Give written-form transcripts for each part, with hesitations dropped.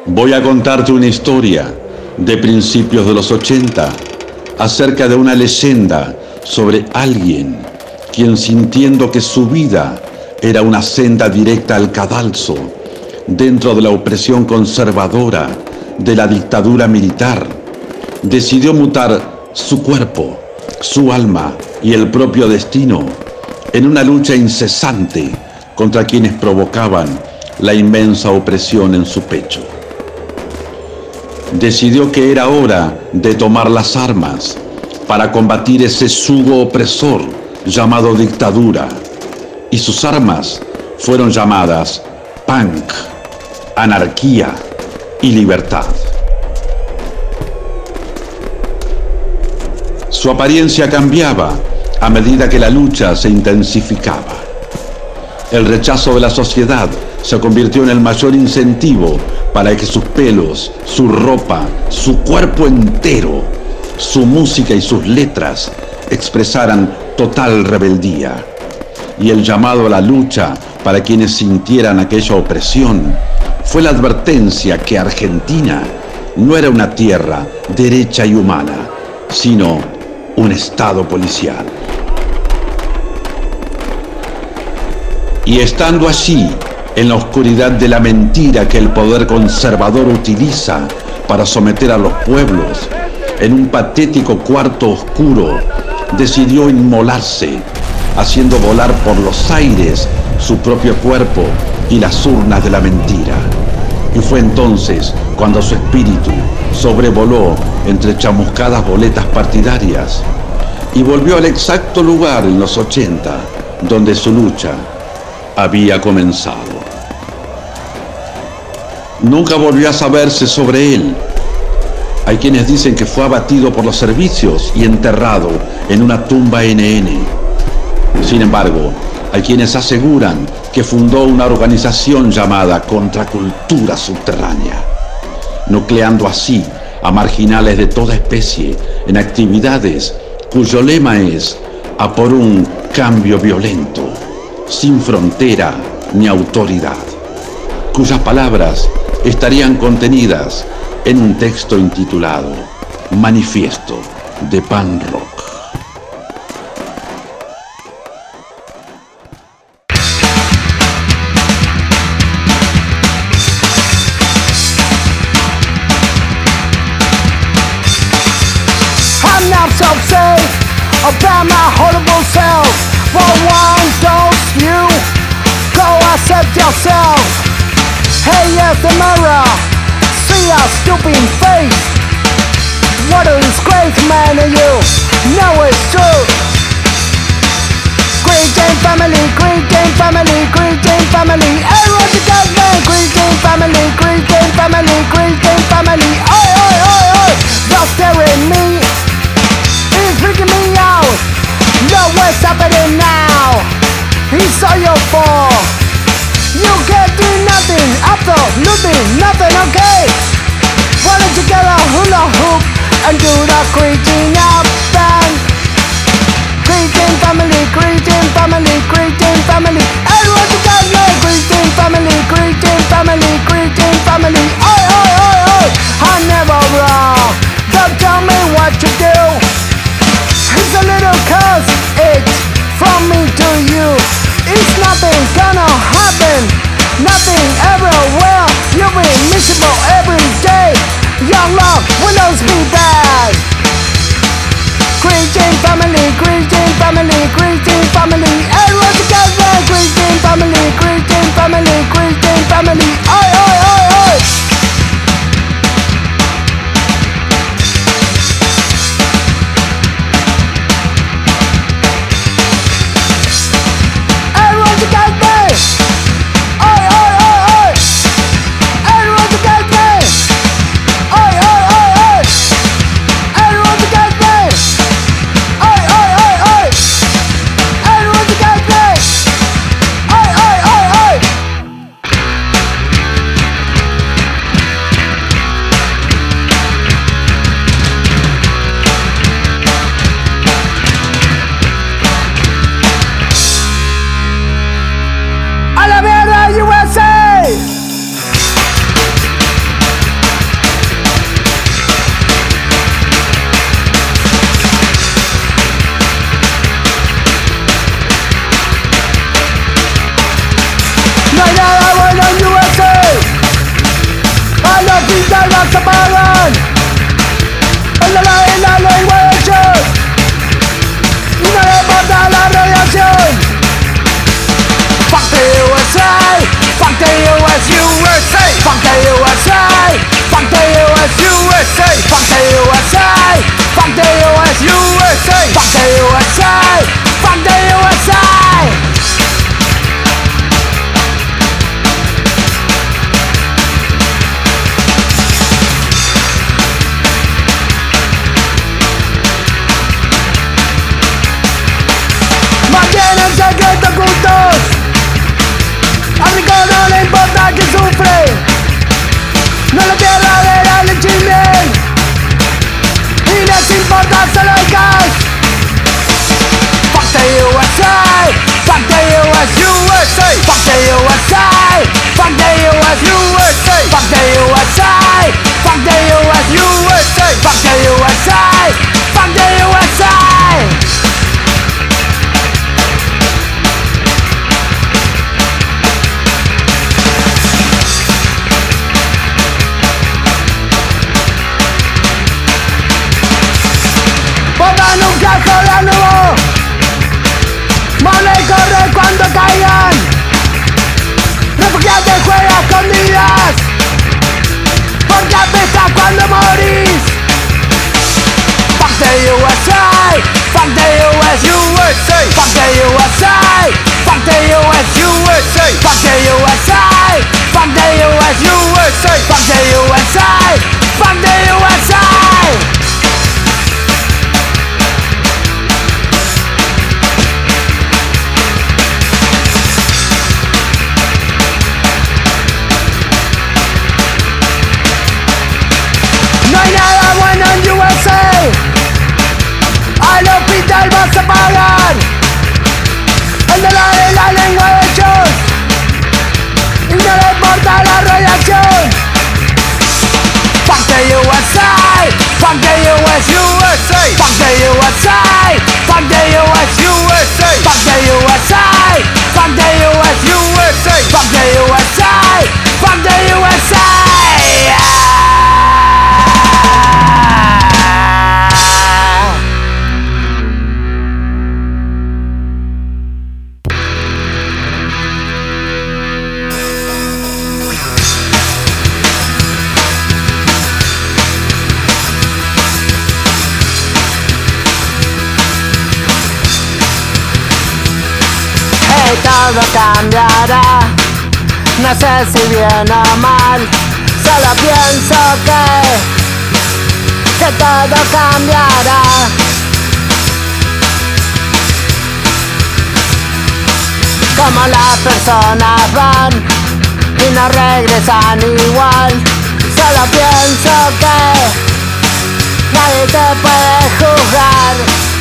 Voy a contarte una historia de principios de los 80 acerca de una leyenda sobre alguien quien, sintiendo que su vida era una senda directa al cadalso dentro de la opresión conservadora de la dictadura militar, decidió mutar su cuerpo, su alma y el propio destino en una lucha incesante contra quienes provocaban la inmensa opresión en su pecho. Decidió que era hora de tomar las armas para combatir ese yugo opresor llamado dictadura, y sus armas fueron llamadas punk, anarquía y libertad. Su apariencia cambiaba a medida que la lucha se intensificaba. El rechazo de la sociedad se convirtió en el mayor incentivo para que sus pelos, su ropa, su cuerpo entero, su música y sus letras expresaran total rebeldía. Y el llamado a la lucha para quienes sintieran aquella opresión fue la advertencia que Argentina no era una tierra derecha y humana, sino un estado policial. Y estando allí, en la oscuridad de la mentira que el poder conservador utiliza para someter a los pueblos, en un patético cuarto oscuro, decidió inmolarse, haciendo volar por los aires su propio cuerpo y las urnas de la mentira. Y fue entonces cuando su espíritu sobrevoló entre chamuscadas boletas partidarias y volvió al exacto lugar en los 80 donde su lucha había comenzado. Nunca volvió a saberse sobre él. Hay quienes dicen que fue abatido por los servicios y enterrado en una tumba NN. Sin embargo, hay quienes aseguran que fundó una organización llamada Contracultura Subterránea, nucleando así a marginales de toda especie en actividades cuyo lema es a por un cambio violento, sin frontera ni autoridad, cuyas palabras estarían contenidas en un texto intitulado Manifiesto de Pan Rock. I'm not so safe about my horrible self. For one, don't you go accept yourself. Hey, yes, the mirror, see your stupid face. What a disgrace, man, and you know it's true. Greeting family, greeting family, greeting family. Everyone together, man. Greeting family, greeting family, greeting family. Oi, oi, oi, oi. Don't stare at me. It's freaking me out. Know what's happening now. It's all your fault. You can't do nothing, absolutely nothing, okay? Why don't you get a hula hoop and do the greeting up then? Greeting family, greeting family, greeting family. Everyone together, greeting family, greeting family, greeting family. Oi, oi, oi, oi. I'm never wrong. Don't tell me what to do. It's a little cause it's from me to you. It's nothing gonna happen, nothing ever will. You'll be miserable every day. Your love will always be bad. Greeting family, greeting family, greeting family. Everyone together, greeting family, greeting family, greeting family. Oi, oi, oi, oi. Everyone together. Oi, oi, oi, oi. Fuck the US, USA. Fuck the USA. Fuck the USA. Mantienen secretos ocultos. Al rico no le importa que sufre. No la tierra de la leche y miel. Y les importa solo el gas. Fuck the USA. Fuck the US, USA. Fuck the USA. Fuck the US, USA. Fuck the USA. Fuck the US, USA. Fuck the USA. Fuck the USA. Pongan un casco de nuevo. Mole corre cuando caigan. Refugiate juega escondidas. Porque apesta cuando morís. Fuck the USA. Fuck the US, USA. Fuck the USA. Fuck the US, USA. Fuck the USA. Fuck the US, USA. Fuck the USA. Fuck the USA. No hay nada bueno en USA. Al hospital vas a pagar el dólar de la lengua de ellos. Y no le importa la radiación. Fuck the USA. Fuck the US, USA. Fuck the USA. Fuck the US, USA. Fuck the USA. Fuck the US, USA. Fuck the USA. Fuck the USA. Todo cambiará, no sé si bien o mal, solo pienso que todo cambiará. Como las personas van y no regresan igual, solo pienso que nadie te puede juzgar.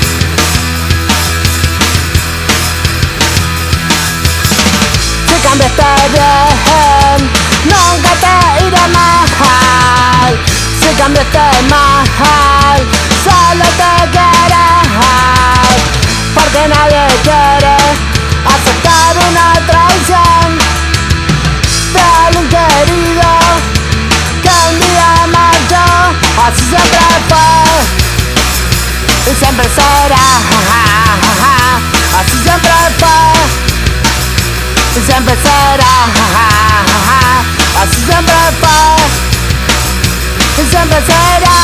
Si cambiaste bien, nunca te irá mal. Si cambiaste mal, solo te querrás. Porque nadie quiere aceptar una traición de alguien querido que un día marchó. Así siempre fue y siempre será. Así siempre fue y siempre será. Así siempre fue y siempre será.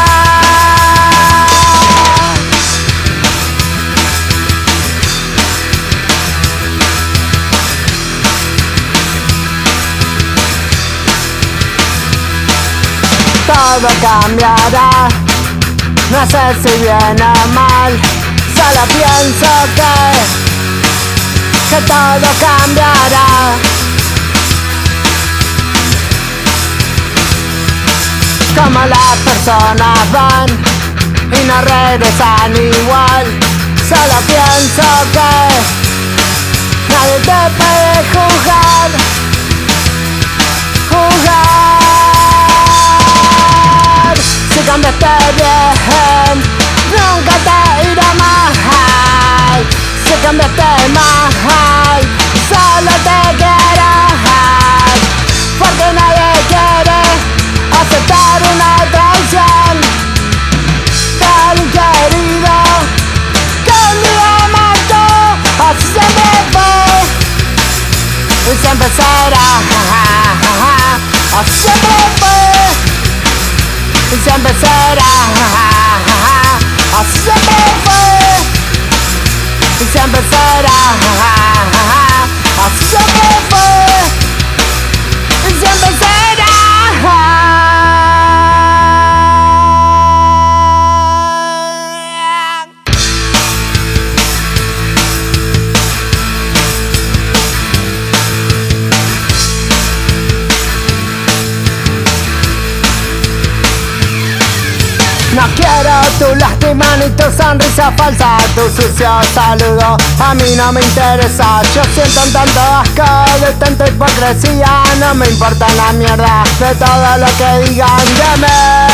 Todo cambiará, no sé si bien o mal, solo pienso que todo cambiará. Como las personas van y no regresan igual, solo pienso que nadie te puede juzgar. Si cambiaste bien, nunca te irá mal. Si cambiaste mal, solo te querrás. Porque nadie quiere aceptar una traición de alguien querido que un día marchó. Así siempre fue y siempre será. Así siempre fue y siempre será. así siempre fue y siempre será. Así siempre fue y siempre será. No quiero tu lástima ni tu sonrisa falsa, tu sucio saludo a mí no me interesa. Yo siento un tanto asco de tanta hipocresía, no me importa la mierda de todo lo que digan de mí.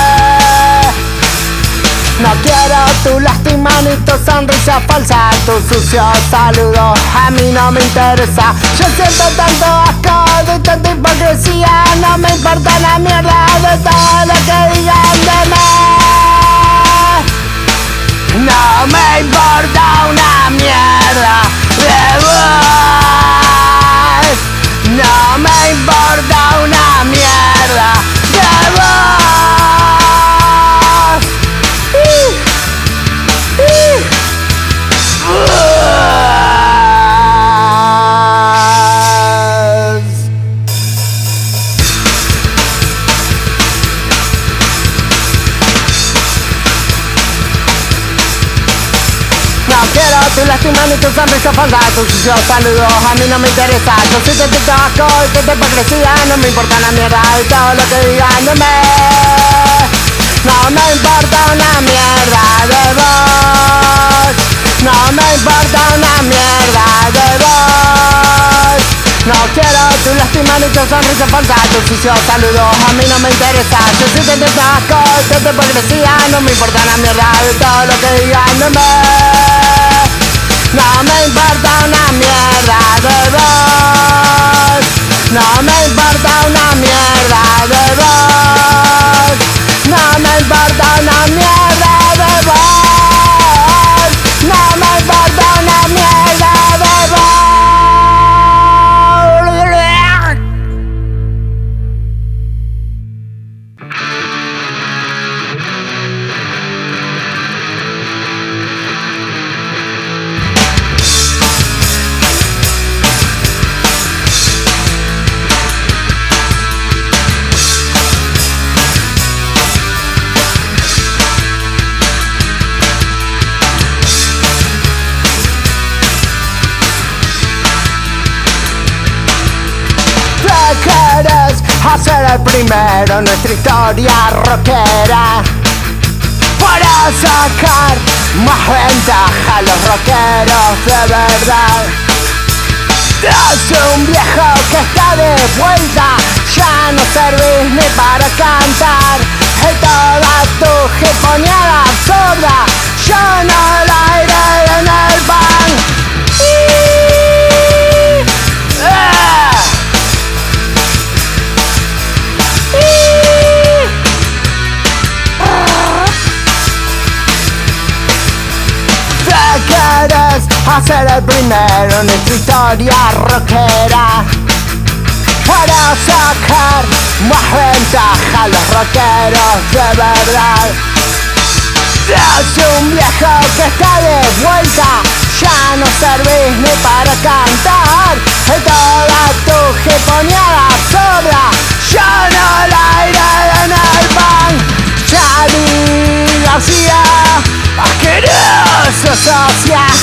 No quiero tu lástima ni tu sonrisa falsa, tu sucio saludo a mí no me interesa. Yo siento tanto asco de tanta hipocresía, no me importa la mierda de todo lo que digan de mí. No me importa una mierda de vos. No me importa una mierda de vos. No quiero tu lástima ni tu sonrisa falsa, tu sucio saludo a mí no me interesa. Yo soy de tu asco y de tu hipocresía, no me importa la mierda de todo lo que digan de mí. No me importa una mierda de vos. No me importa una mierda de vos. No quiero tu lástima ni tu sonrisa falsa, tu sucio saludo a mí no me interesa. Yo soy de tu asco y de tu hipocresía, no me importa la mierda de todo lo que digan de mí. No me importa una mierda de vos. No me importa una mierda de vos. No me importa una mierda de vos. No me importa una mierda de vos. Quieres hacer el primero en nuestra historia rockera para sacar más ventaja a los rockeros de verdad. Es un viejo que está de vuelta, ya no servís ni para cantar. Y toda tu hiponeada absurda, yo no la iré en el pan. Quieres hacer el primero en nuestra historia rockera para sacar más ventaja a los rockeros de verdad. Es un viejo que está de vuelta, ya no servís ni para cantar. Y toda tu hiponeada absurda, yo no la iré en el pan. Charly García, asqueroso social.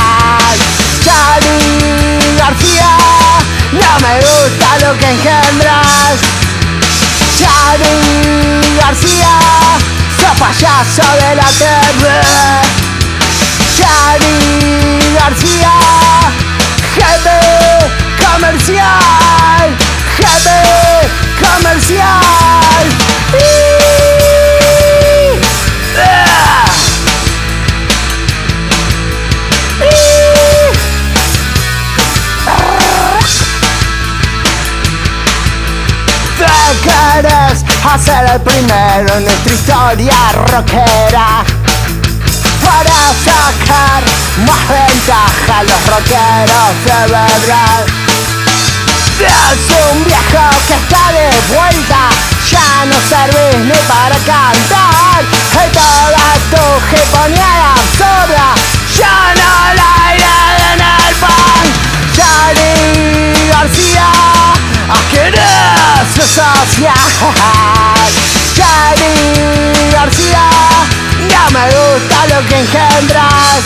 Charly García, no me gusta lo que engendras. Charly García, sos payaso de la TV. Charly García, jefe comercial. Jefe comercial. Quieres hacer el primero en nuestra historia rockera para sacar más ventaja a los rockeros de verdad. Es un viejo que está de vuelta, ya no servís ni para cantar. Y toda tu Charly García, no me gusta lo que engendras.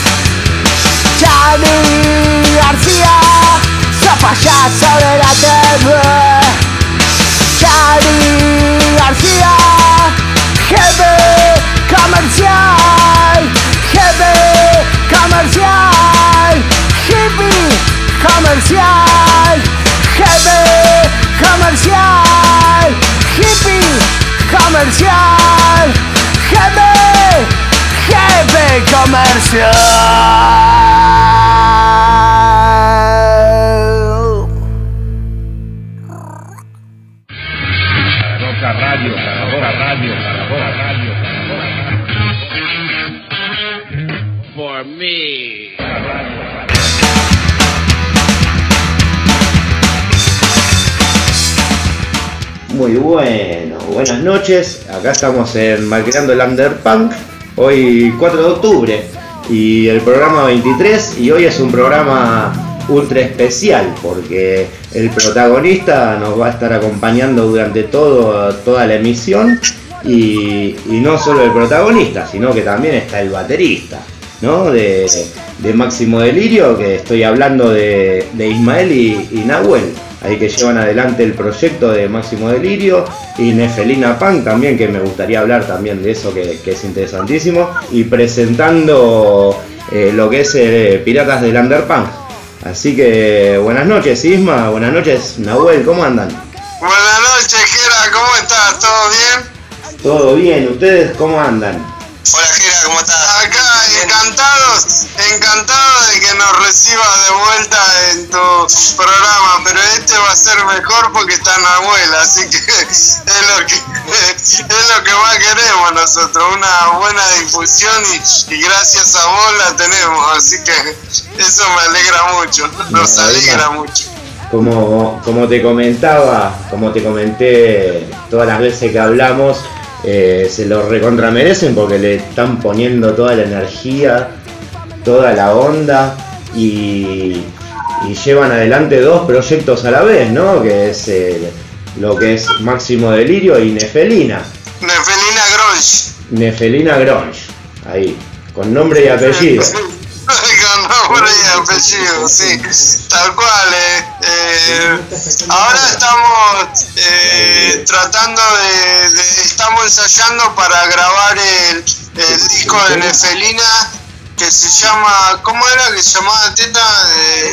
Charly García, sos payaso de la TV. Charly García, jefe comercial, jefe comercial, hippie comercial, jefe comercial, hippie comercial, jefe comercial. Radio, radio. For me. Muy bueno, buenas noches. Acá estamos en Malcriando el Underpunk. Hoy 4 de octubre y el programa 23. Y hoy es un programa ultra especial porque el protagonista nos va a estar acompañando durante toda la emisión. Y no solo el protagonista, sino que también está el baterista, ¿no? de Máximo Delirio, que estoy hablando de Ismael y Nahuel, ahí que llevan adelante el proyecto de Máximo Delirio, y Nefelina Punk también, que me gustaría hablar también de eso, que es interesantísimo, y presentando lo que es Piratas del Underpunk. Así que buenas noches Isma, buenas noches Nahuel, ¿cómo andan? Buenas noches Gera, ¿cómo estás? ¿Todo bien? Todo bien, ¿ustedes cómo andan? Hola Gera, ¿cómo estás? Acá encantado de que nos recibas de vuelta en tu programa, pero este va a ser mejor porque está Nahuel, así que es lo que más queremos nosotros, una buena difusión y gracias a vos la tenemos, así que eso me alegra mucho, nos alegra mucho. Como te comenté todas las veces que hablamos, se lo recontramerecen porque le están poniendo toda la energía, toda la onda y llevan adelante 2 proyectos a la vez, ¿no? Que es lo que es Máximo Delirio y Nefelina Grunge, ahí, con nombre y apellido. Con nombre y apellido, sí, tal cual. Ahora estamos tratando estamos ensayando para grabar el disco de Nefelina que se llama, ¿cómo era que se llamaba Teta?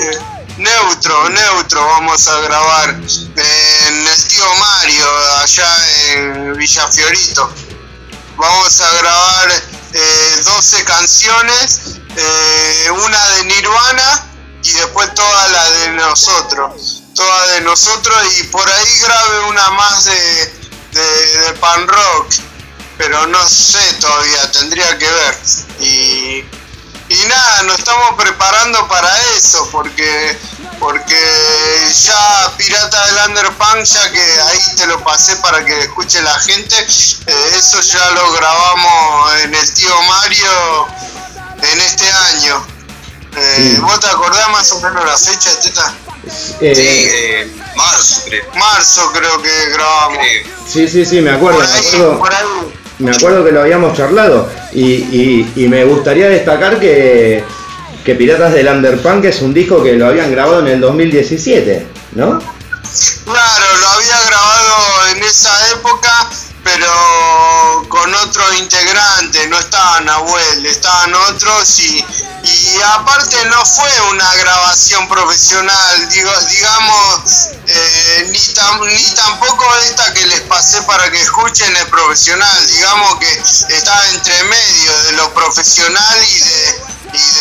Neutro vamos a grabar en el Tío Mario, allá en Villa Fiorito. Vamos a grabar 12 canciones, una de Nirvana y después toda la de nosotros, y por ahí grabé una más de pan rock, pero no sé todavía, tendría que ver. Y nada, nos estamos preparando para eso, porque ya Pirata del Underpunk, ya que ahí te lo pasé para que escuche la gente, eso ya lo grabamos en el Tío Mario en este año. ¿Vos te acordás más o menos la fecha, Teta? Marzo creo que grabamos. Sí, me acuerdo. Me acuerdo que lo habíamos charlado y me gustaría destacar que Piratas del Underpunk es un disco que lo habían grabado en el 2017, ¿no? Claro, lo había grabado en esa época, pero con otro integrante, no estaba Nahuel, estaban otros y aparte no fue una grabación profesional, digamos, ni tampoco esta que les pasé para que escuchen es profesional, digamos que está entre medio de lo profesional y de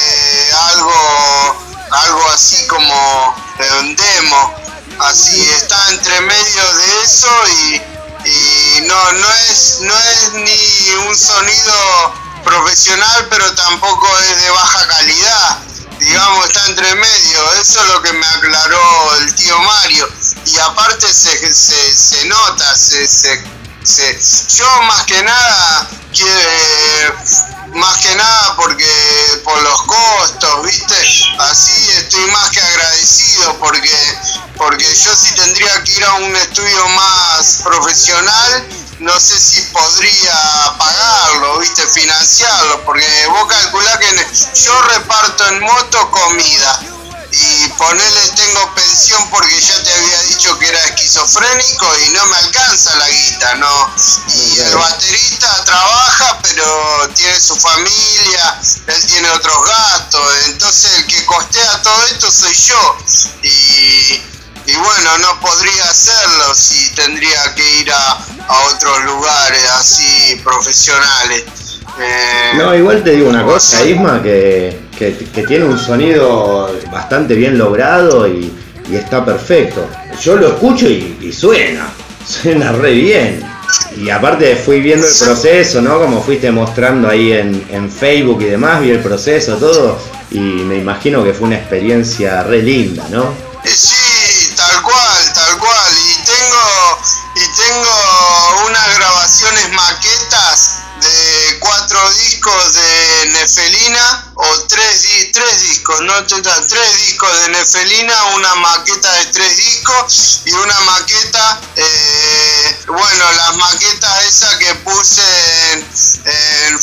algo así como un demo, así está entre medio de eso y no es ni un sonido profesional, pero tampoco es de baja calidad, digamos, está entre medio. Eso es lo que me aclaró el Tío Mario, y aparte se nota, yo más que nada más que nada porque por los costos, ¿viste? Así estoy más que agradecido porque yo si tendría que ir a un estudio más profesional, no sé si podría pagarlo, ¿viste? Financiarlo, porque vos calculás que yo reparto en moto comida y ponele tengo pensión porque ya te había dicho que era esquizofrénico y no me alcanza la guita, ¿no? Y el baterista trabaja pero tiene su familia, él tiene otros gastos, entonces el que costea todo esto soy yo y bueno, no podría hacerlo si tendría que ir a otros lugares así profesionales. No, igual te digo una cosa, Isma, que tiene un sonido bastante bien logrado y está perfecto. Yo lo escucho y suena re bien. Y aparte fui viendo el proceso, ¿no? Como fuiste mostrando ahí en Facebook y demás, vi el proceso, todo, y me imagino que fue una experiencia re linda, ¿no? Sí, tal cual. Y tengo unas grabaciones maquetas de 4 discos de Nefelina, o 3 discos, no 3 discos de Nefelina, una maqueta de 3 discos y una maqueta, bueno, las maquetas esas que puse en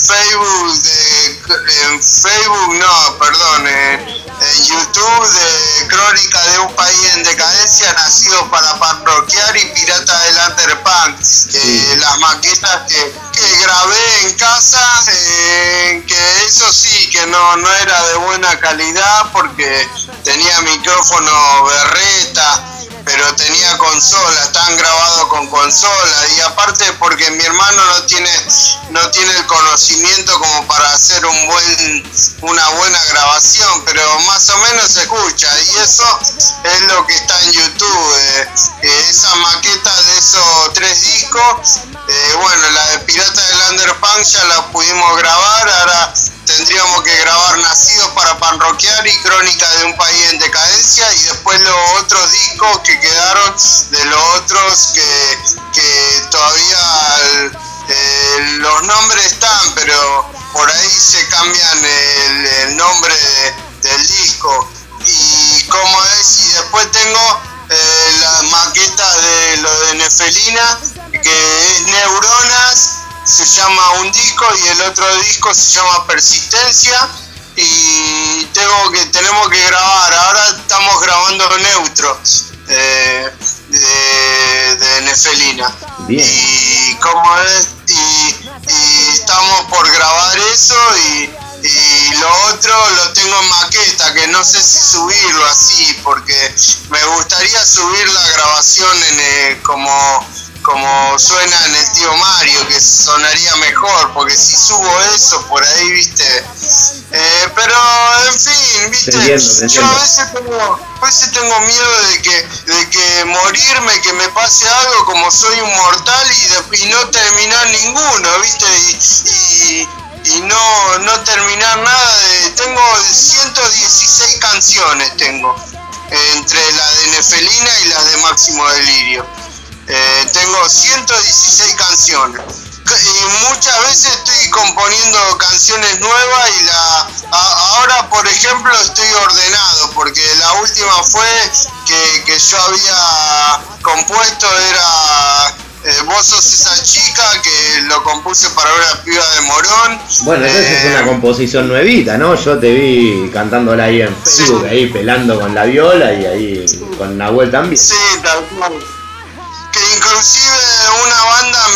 en YouTube de Crónica de un país en decadencia, nacido para parroquiar y pirata del underpunk. Las maquetas que grabé en casa, que eso sí, que no era de buena calidad porque tenía micrófono berreta, pero tenía consola, están grabados con consola, y aparte porque mi hermano no tiene el conocimiento como para hacer una buena grabación, pero más o menos se escucha, y eso es lo que está en YouTube. Esa maqueta de esos 3 discos, bueno, la de Pirata del Underpunk ya la pudimos grabar, ahora tendríamos que grabar Nacidos para Parroquiar y Crónica de un país en decadencia, y después los otros discos que quedaron de los otros que todavía los nombres están, pero por ahí se cambian el nombre del disco. Y como es, y después tengo las maquetas de lo de Nefelina, que es Neuronas, se llama un disco, y el otro disco se llama Persistencia, y tenemos que grabar, ahora estamos grabando Neutro de Nefelina. Bien. Y como es, y estamos por grabar eso, y lo otro lo tengo en maqueta, que no sé si subirlo así, porque me gustaría subir la grabación como suena en el Tío Mario, que sonaría mejor, porque si subo eso por ahí, viste, pero en fin, viste, te entiendo. Yo a veces tengo miedo de que morirme, que me pase algo, como soy un mortal, y no terminar ninguno, viste, y no terminar nada. Tengo 116 canciones, entre la de Nefelina y las de Máximo Delirio. Tengo 116 canciones y muchas veces estoy componiendo canciones nuevas, y ahora por ejemplo estoy ordenado porque la última fue que yo había compuesto, era Vos sos esa chica, que lo compuse para una piba de Morón. Bueno, esa es una composición nuevita, ¿no? Yo te vi cantándola ahí en Facebook, sí, ahí pelando con la viola, y ahí con Nahuel también. Sí, tal cual. Que inclusive una banda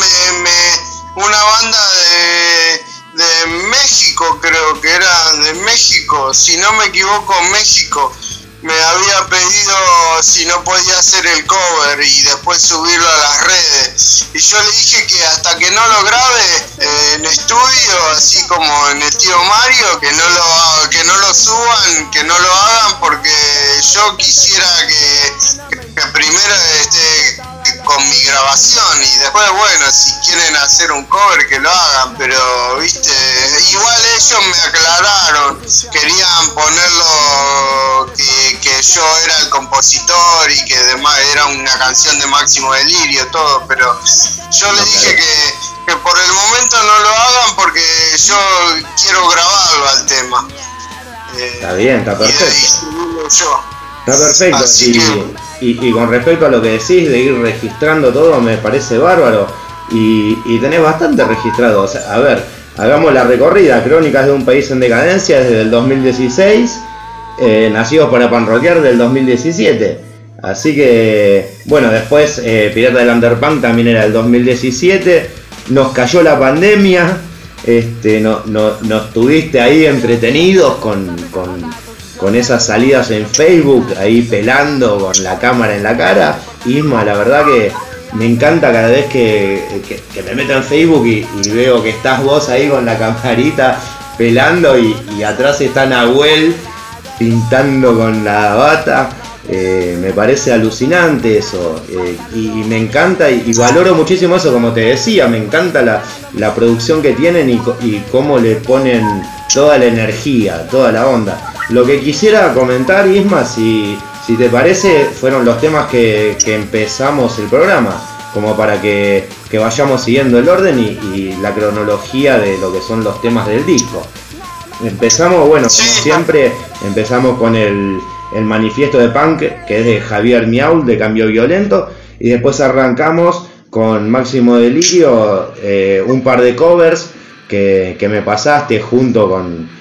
de México, creo que era de México, si no me equivoco, México, me había pedido si no podía hacer el cover y después subirlo a las redes, y yo le dije que hasta que no lo grabe en estudio, así como en el Tío Mario, que no lo suban, que no lo hagan, porque yo quisiera que primero esté con mi grabación, y después, bueno, si quieren hacer un cover que lo hagan, pero viste, igual ellos me aclararon, querían ponerlo que yo era el compositor y que además era una canción de Máximo Delirio, todo, pero yo les dije que que por el momento no lo hagan porque yo quiero grabarlo al tema. Está bien, está perfecto. Está perfecto. Así Y con respecto a lo que decís de ir registrando todo, me parece bárbaro. Y tenés bastante registrado. O sea, a ver, hagamos la recorrida. Crónicas de un país en decadencia desde el 2016. Nacidos para panroquear del 2017. Así que, bueno, después Pirata del Underpunk también era del 2017. Nos cayó la pandemia. Nos tuviste ahí entretenidos con esas salidas en Facebook, ahí pelando con la cámara en la cara. Isma, la verdad que me encanta cada vez que me meto en Facebook y veo que estás vos ahí con la camarita pelando y atrás está Nahuel pintando con la bata. Me parece alucinante eso, y me encanta y valoro muchísimo eso, como te decía, me encanta la producción que tienen y cómo le ponen toda la energía, toda la onda. Lo que quisiera comentar, Isma, si te parece, fueron los temas que empezamos el programa, como para que vayamos siguiendo el orden y la cronología de lo que son los temas del disco. Empezamos, bueno, como siempre, empezamos con el manifiesto de punk, que es de Javier Miaul, de Cambio Violento, y después arrancamos con Máximo Delirio, un par de covers que me pasaste junto con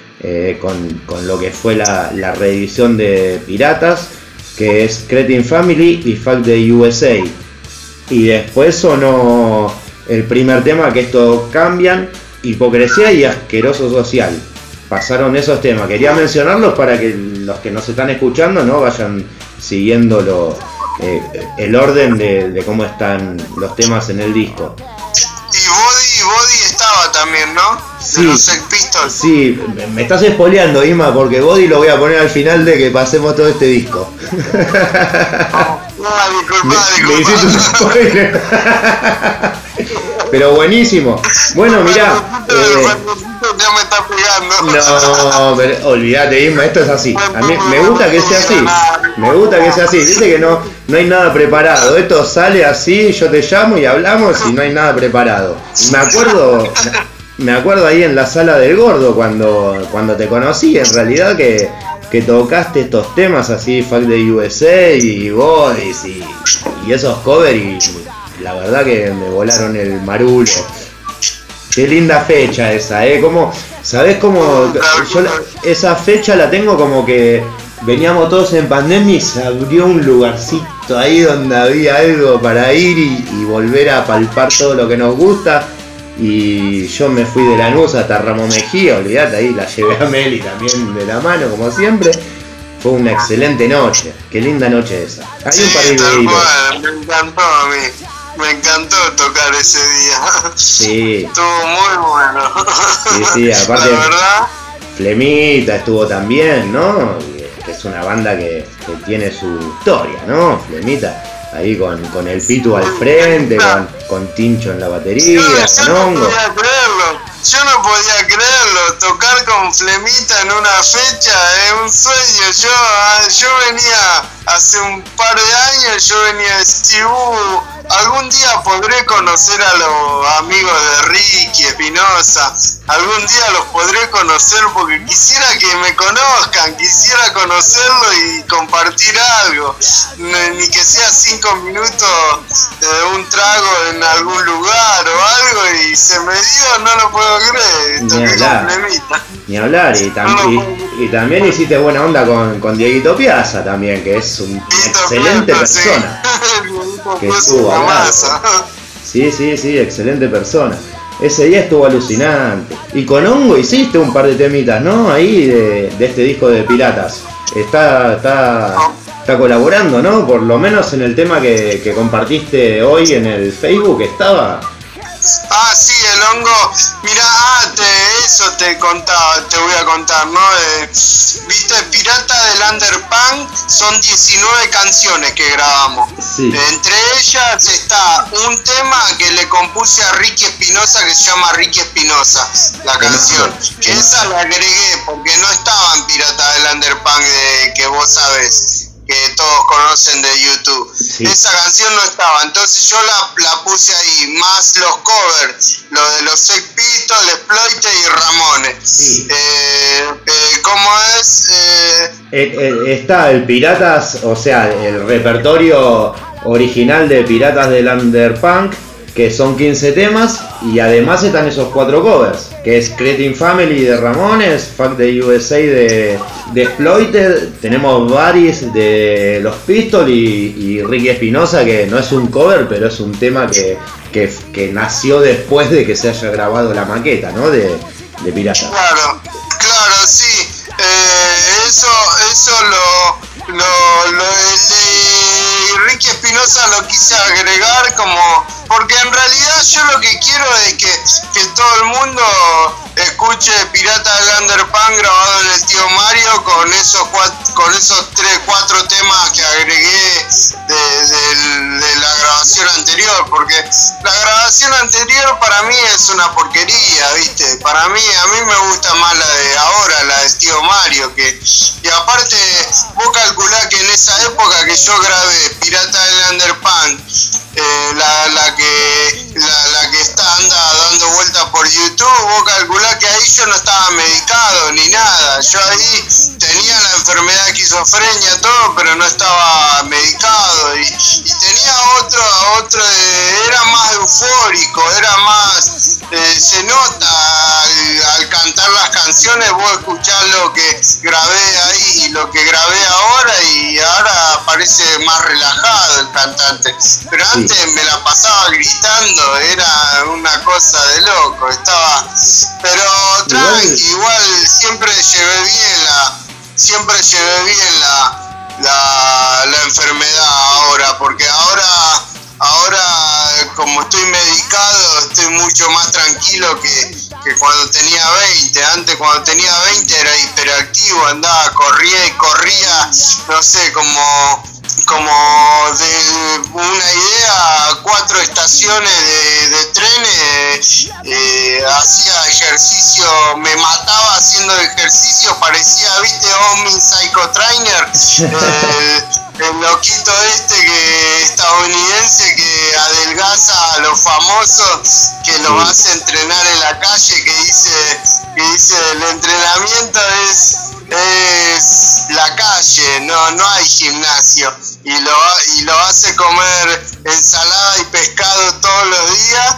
lo que fue la reedición de Piratas, que es Cretin Family y Fuck the USA. Y después sonó el primer tema, que esto cambian, Hipocresía y Asqueroso Social. Pasaron esos temas, quería mencionarlos para que los que nos están escuchando no vayan siguiendo el orden de cómo están los temas en el disco. Y Body estaba también, ¿no? Sí, de los Sex Pistols. Sí, me estás spoileando, Isma, porque Body lo voy a poner al final de que pasemos todo este disco. Disculpa. Me hiciste un spoiler. Pero buenísimo. Bueno, mirá. Ya me está pegando. No, pero olvídate, Isma, esto es así. A mí me gusta que sea así. Me gusta que sea así. Dice que no hay nada preparado. Esto sale así, yo te llamo y hablamos y no hay nada preparado. Me acuerdo ahí en la sala del Gordo cuando te conocí, en realidad que tocaste estos temas así, Fuck the USA y Bodies y esos covers, y la verdad que me volaron el marulo. Qué linda fecha esa, ¿sabés cómo? Yo esa fecha la tengo como que veníamos todos en pandemia y se abrió un lugarcito ahí donde había algo para ir y volver a palpar todo lo que nos gusta. Y yo me fui de Lanús hasta Ramos Mejía, olvidate, ahí la llevé a Meli también de la mano, como siempre. Fue una excelente noche, qué linda noche esa. Hay un par de videos. Me encantó a mí. Me encantó tocar ese día. Sí. Estuvo muy bueno. Sí, aparte. La verdad. Flemita estuvo también, ¿no? Que es una banda que tiene su historia, ¿no? Flemita. Ahí con el Pitu al frente, con Tincho en la batería, con Hongo. Yo no podía creerlo, tocar con Flemita en una fecha es un sueño. Yo venía hace un par de años, yo venía a decir, algún día podré conocer a los amigos de Ricky Espinosa, algún día los podré conocer porque quisiera que me conozcan, quisiera conocerlo y compartir algo, ni que sea 5 minutos de un trago en algún lugar o algo, y se me dio, no lo puedo creer, ni hablar, y también hiciste buena onda con Dieguito Piazza también, que es una excelente persona. Que estuvo Sí, excelente persona. Ese día estuvo alucinante. Y con Hongo hiciste un par de temitas, ¿no? Ahí de este disco de Piratas. Está colaborando, ¿no? Por lo menos en el tema que compartiste hoy en el Facebook estaba. Sí, el Hongo, mirá, eso te voy a contar, ¿no? Viste, Pirata del Underpunk son 19 canciones que grabamos. Sí. Entre ellas está un tema que le compuse a Ricky Espinosa, que se llama Ricky Espinosa, la canción. Que esa la agregué porque no estaba en Pirata del Underpunk que vos sabés, que todos conocen de YouTube. Sí. esa canción no estaba, entonces yo la puse ahí, más los covers, lo de los Sex Pistols, Exploited y Ramones. Sí. ¿Cómo es? Está el Piratas, o sea, el repertorio original de Piratas del Underpunk, que son 15 temas, y además están esos 4 covers, que es Cretin Family de Ramones, Fuck the USA de Exploited, tenemos Varys de los Pistols y Ricky Espinosa, que no es un cover, pero es un tema que nació después de que se haya grabado la maqueta, ¿no? De Piratas. Claro, sí. Eso el de Ricky Espinosa lo quise agregar porque en realidad yo lo que quiero es que todo el mundo escuche Pirata del Underpunk grabado en el Tío Mario con esos 4 temas que agregué de la grabación anterior, porque la grabación anterior para mí es una porquería, ¿viste? A mí me gusta más la de ahora, la del Tío Mario, y aparte vos calculás que en esa época que yo grabé Pirata del Underpunk, la que anda dando vuelta por YouTube, vos calculás que ahí yo no estaba medicado ni nada, yo ahí tenía la enfermedad de esquizofrenia, todo, pero no estaba medicado, y tenía otro era más eufórico, era más, se nota al cantar las canciones, vos escuchás lo que grabé ahí y lo que grabé ahora, y ahora parece más relajado el cantante, pero antes me la pasaba gritando, era una cosa de loco, pero tranqui, igual siempre llevé bien la enfermedad ahora, porque ahora como estoy medicado estoy mucho más tranquilo que cuando tenía 20. Antes, cuando tenía 20 era hiperactivo, andaba, corría, no sé, como de una idea, 4 estaciones de trenes, hacía ejercicio, me mataba haciendo ejercicio, parecía, ¿viste? Omni Psycho Trainer, el loquito que estadounidense que adelgaza a los famosos, que los hace entrenar en la calle, que dice el entrenamiento es la calle, no hay gimnasio, y lo hace comer ensalada y pescado todos los días,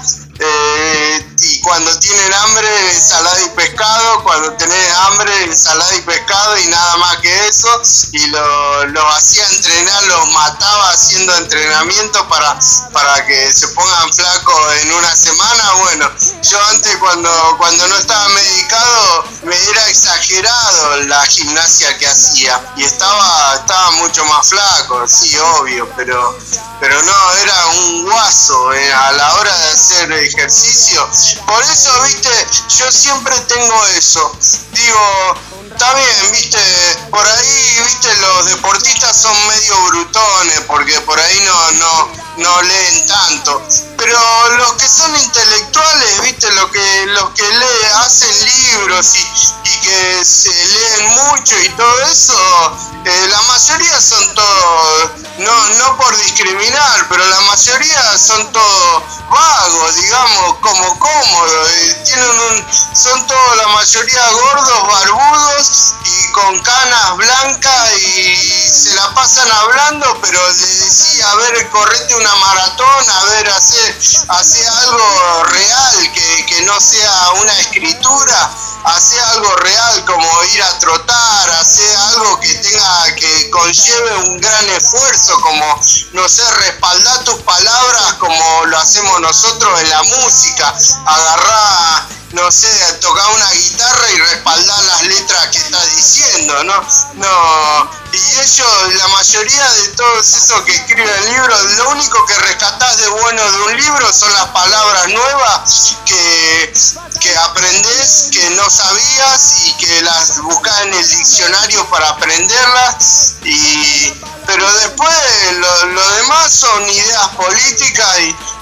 y cuando tienen hambre ensalada y pescado, cuando tenés hambre ensalada y pescado, y nada más que eso, y lo hacía entrenar, los mataba haciendo entrenamiento para que se pongan flacos en una semana. Bueno, yo antes cuando no estaba medicado me era exagerado la gimnasia que hacía, y estaba mucho más flaco, sí, obvio, pero no, era un guaso a la hora de hacer ejercicio. Por eso, viste, yo siempre tengo eso, digo, está bien, viste, por ahí, viste, los deportistas son medio brutones, porque por ahí no leen tanto, pero los que son intelectuales, viste, los que hacen libros y que se leen mucho y todo eso, la mayoría son todos, no por discriminar, pero la mayoría son todos vagos, digamos, como cómodos, son todos, la mayoría gordos, barbudos y con canas blancas, y se la pasan hablando, pero le decía, a ver, correte una maratón, a ver, hace algo real, que no sea una escritura, hace algo real, como ir a trotar, hace algo que conlleve un gran esfuerzo, como, no sé, respaldar tus palabras como lo hacemos nosotros en la música, agarrar, no sé, tocar una guitarra y respaldar las letras que estás diciendo, no, y ellos, la mayoría de todos esos que escriben libros, lo único que rescatás de bueno de un libro son las palabras nuevas que aprendés, que no sabías, y que las buscás en el diccionario para aprenderlas, pero después lo demás son ideas políticas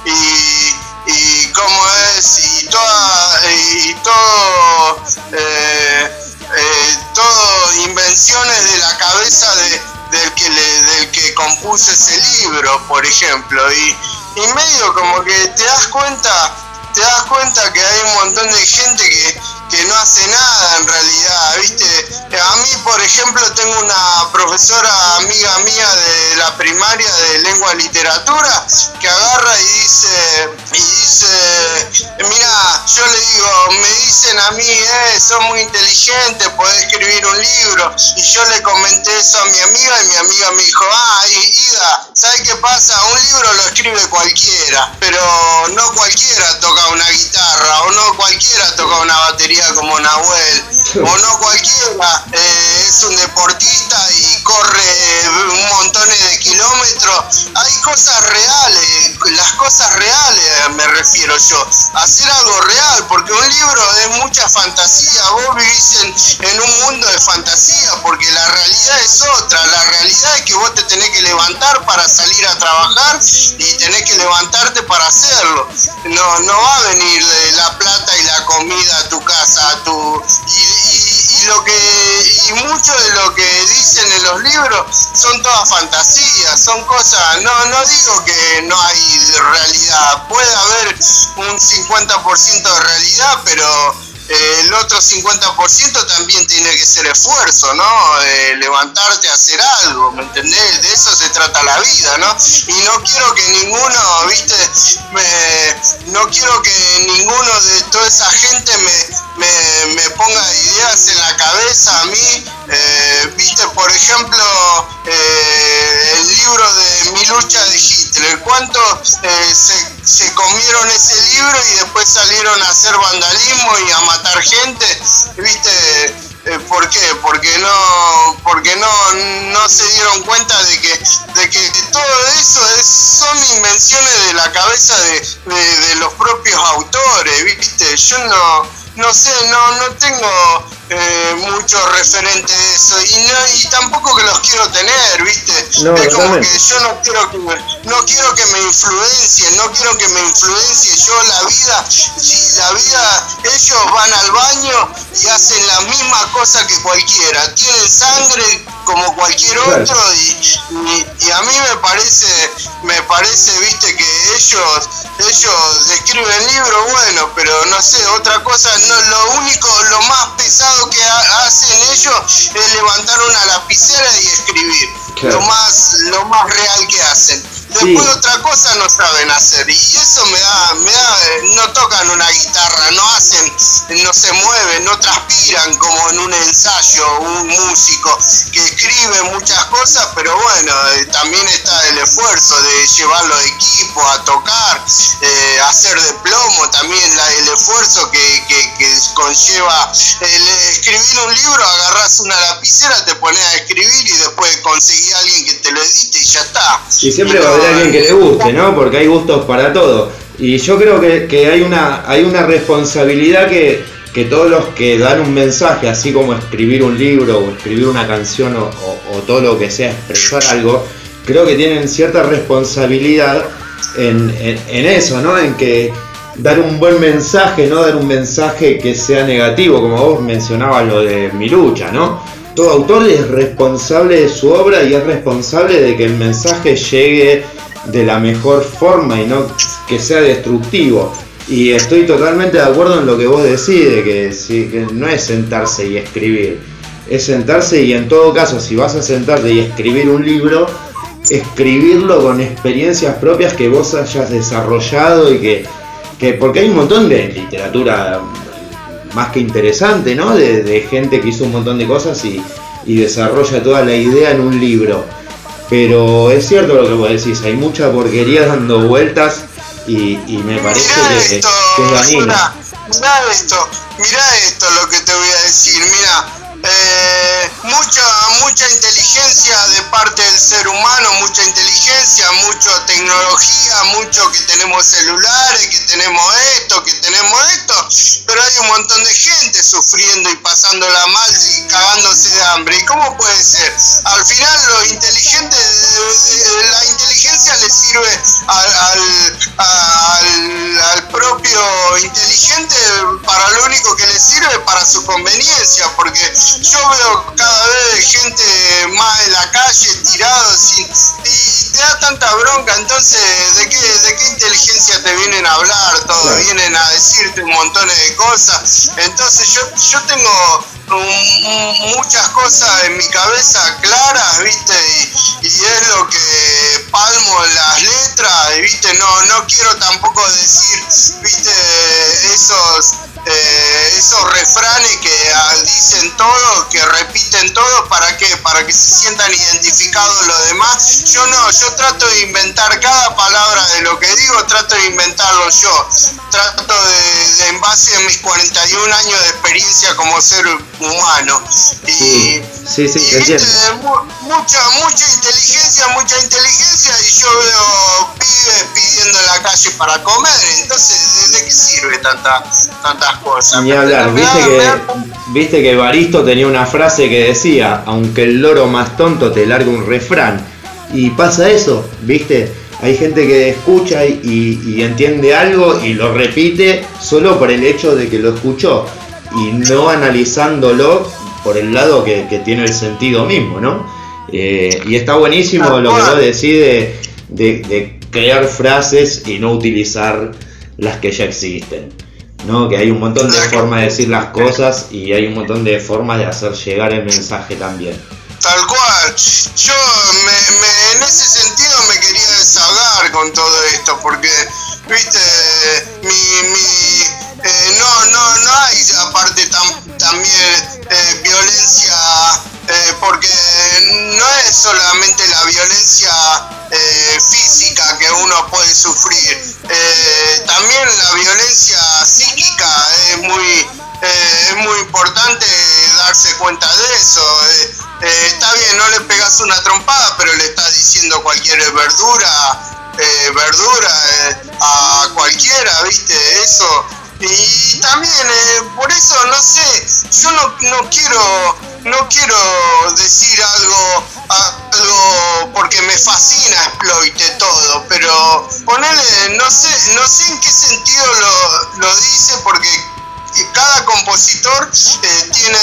y cómo es, y todo invenciones de la cabeza del que compuso ese libro, por ejemplo, y medio como que te das cuenta que hay un montón de gente que no hace nada en realidad, ¿viste? A mí, por ejemplo, tengo una profesora amiga mía de la primaria de lengua y literatura que agarra y dice, mira, yo le digo, me dicen a mí, sos muy inteligente, podés escribir un libro, y yo le comenté eso a mi amiga y mi amiga me dijo, Ida, ¿sabes qué pasa? Un libro lo escribe cualquiera, pero no cualquiera toca una guitarra, o no cualquiera toca una batería como Nahuel, o no cualquiera es un deportista y corre un montón de kilómetros. Hay cosas reales, las cosas reales me refiero yo, hacer algo real, porque un libro es mucha fantasía, vos vivís en un mundo de fantasía, porque la realidad es otra, la realidad es que vos te tenés que levantar para salir a trabajar y tenés que levantarte para hacerlo, no va a venir la plata y la comida a tu casa, y mucho de lo que dicen en los libros son todas fantasías, son cosas, no digo que no hay realidad, puede haber un 50% de realidad, pero el otro 50% también tiene que ser esfuerzo, ¿no? Levantarte a hacer algo, ¿me entendés? De eso se trata la vida, ¿no? Y no quiero que ninguno, ¿viste? No quiero que ninguno de toda esa gente me ponga ideas en la cabeza a mí. ¿Viste? Por ejemplo, el libro de Mi lucha de Hitler. ¿Cuántos se comieron ese libro y después salieron a hacer vandalismo y a matar gente? ¿Viste? ¿Por qué? Porque no se dieron cuenta de que todo eso son invenciones de la cabeza de los propios autores, ¿viste? Yo no sé, no tengo mucho referente de eso y tampoco que los quiero tener, ¿viste? No, es como totalmente. que yo no quiero que me influencien, no quiero que me influencie yo la vida. Si la vida, ellos van al baño y hacen la misma cosa que cualquiera, tienen sangre como cualquier otro y a mí me parece, viste, que ellos escriben libros, bueno, pero no sé, otra cosa, no, lo más pesado que hacen ellos es levantar una lapicera y escribir, claro. lo más real que hacen. Después Sí. otra cosa no saben hacer y eso me da, no tocan una guitarra, no se mueven, no transpiran como en un ensayo, un músico que escribe muchas cosas, pero bueno, también está el esfuerzo de llevar los equipos a tocar, hacer de plomo, también el esfuerzo que conlleva escribir un libro, agarrás una lapicera, te pones a escribir y después conseguís a alguien que te lo edite y ya está. Y siempre va a haber alguien que le guste, ¿no? Porque hay gustos para todo. Y yo creo que hay una responsabilidad que todos los que dan un mensaje, así como escribir un libro o escribir una canción o todo lo que sea expresar algo, creo que tienen cierta responsabilidad en eso, ¿no? En que dar un buen mensaje, no dar un mensaje que sea negativo, como vos mencionabas lo de Mi lucha, ¿no? Todo autor es responsable de su obra y es responsable de que el mensaje llegue de la mejor forma y no que sea destructivo. Y estoy totalmente de acuerdo en lo que vos decís, de que no es sentarse y escribir, es sentarse y en todo caso, si vas a sentarte y escribir un libro, escribirlo con experiencias propias que vos hayas desarrollado y que porque hay un montón de literatura más que interesante, ¿no? De gente que hizo un montón de cosas y desarrolla toda la idea en un libro. Pero es cierto lo que vos decís, hay mucha porquería dando vueltas y me parece que es dañino. Mirá esto lo que te voy a decir, mirá. Mucha inteligencia de parte del ser humano, mucha inteligencia, mucha tecnología, mucho que tenemos celulares, que tenemos esto, pero hay un montón de gente sufriendo y pasándola mal y cagándose de hambre. ¿Y cómo puede ser? Al final la inteligencia le sirve al propio lo inteligente para lo único que le sirve para su conveniencia, porque yo veo cada vez gente más en la calle tirados y te da tanta bronca. Entonces, ¿de qué inteligencia te vienen a hablar? Todos Claro. vienen a decirte un montón de cosas. Entonces yo tengo muchas cosas en mi cabeza claras, ¿viste? Y es lo que palmo en las letras, ¿viste? No quiero tampoco decir, ¿viste? Esos refranes que dicen todo, que repiten todo, ¿para qué? Para que se sientan identificados los demás. Yo no, yo trato de inventar cada palabra de lo que digo, trato de inventarlo yo. Trato de en base a mis 41 años de experiencia como ser humano. Sí, te entiendo. Mucha inteligencia, y yo veo pibes pidiendo en la calle para comer. Entonces, ¿de qué sirve tantas cosas? Ni hablar, viste que Evaristo tenía una frase que decía: aunque el loro más tonto te larga un refrán. Y pasa eso, viste, hay gente que escucha y entiende algo y lo repite solo por el hecho de que lo escuchó y no analizándolo por el lado que tiene el sentido mismo, ¿no? Y está buenísimo lo que vos decís de crear frases y no utilizar las que ya existen, ¿no? Que hay un montón de formas de decir las cosas y hay un montón de formas de hacer llegar el mensaje también. Tal cual. Yo en ese sentido me quería desahogar con todo esto, porque, viste, no hay aparte también violencia, porque no es solamente la violencia física que uno puede sufrir, también la violencia psíquica es muy importante darse cuenta de eso. Está bien, no le pegas una trompada, pero le estás diciendo cualquier verdura a cualquiera, ¿viste? Eso. Y también, por eso, no sé, yo no quiero decir algo porque me fascina exploite todo, pero ponele, no sé en qué sentido lo dice, porque cada compositor tiene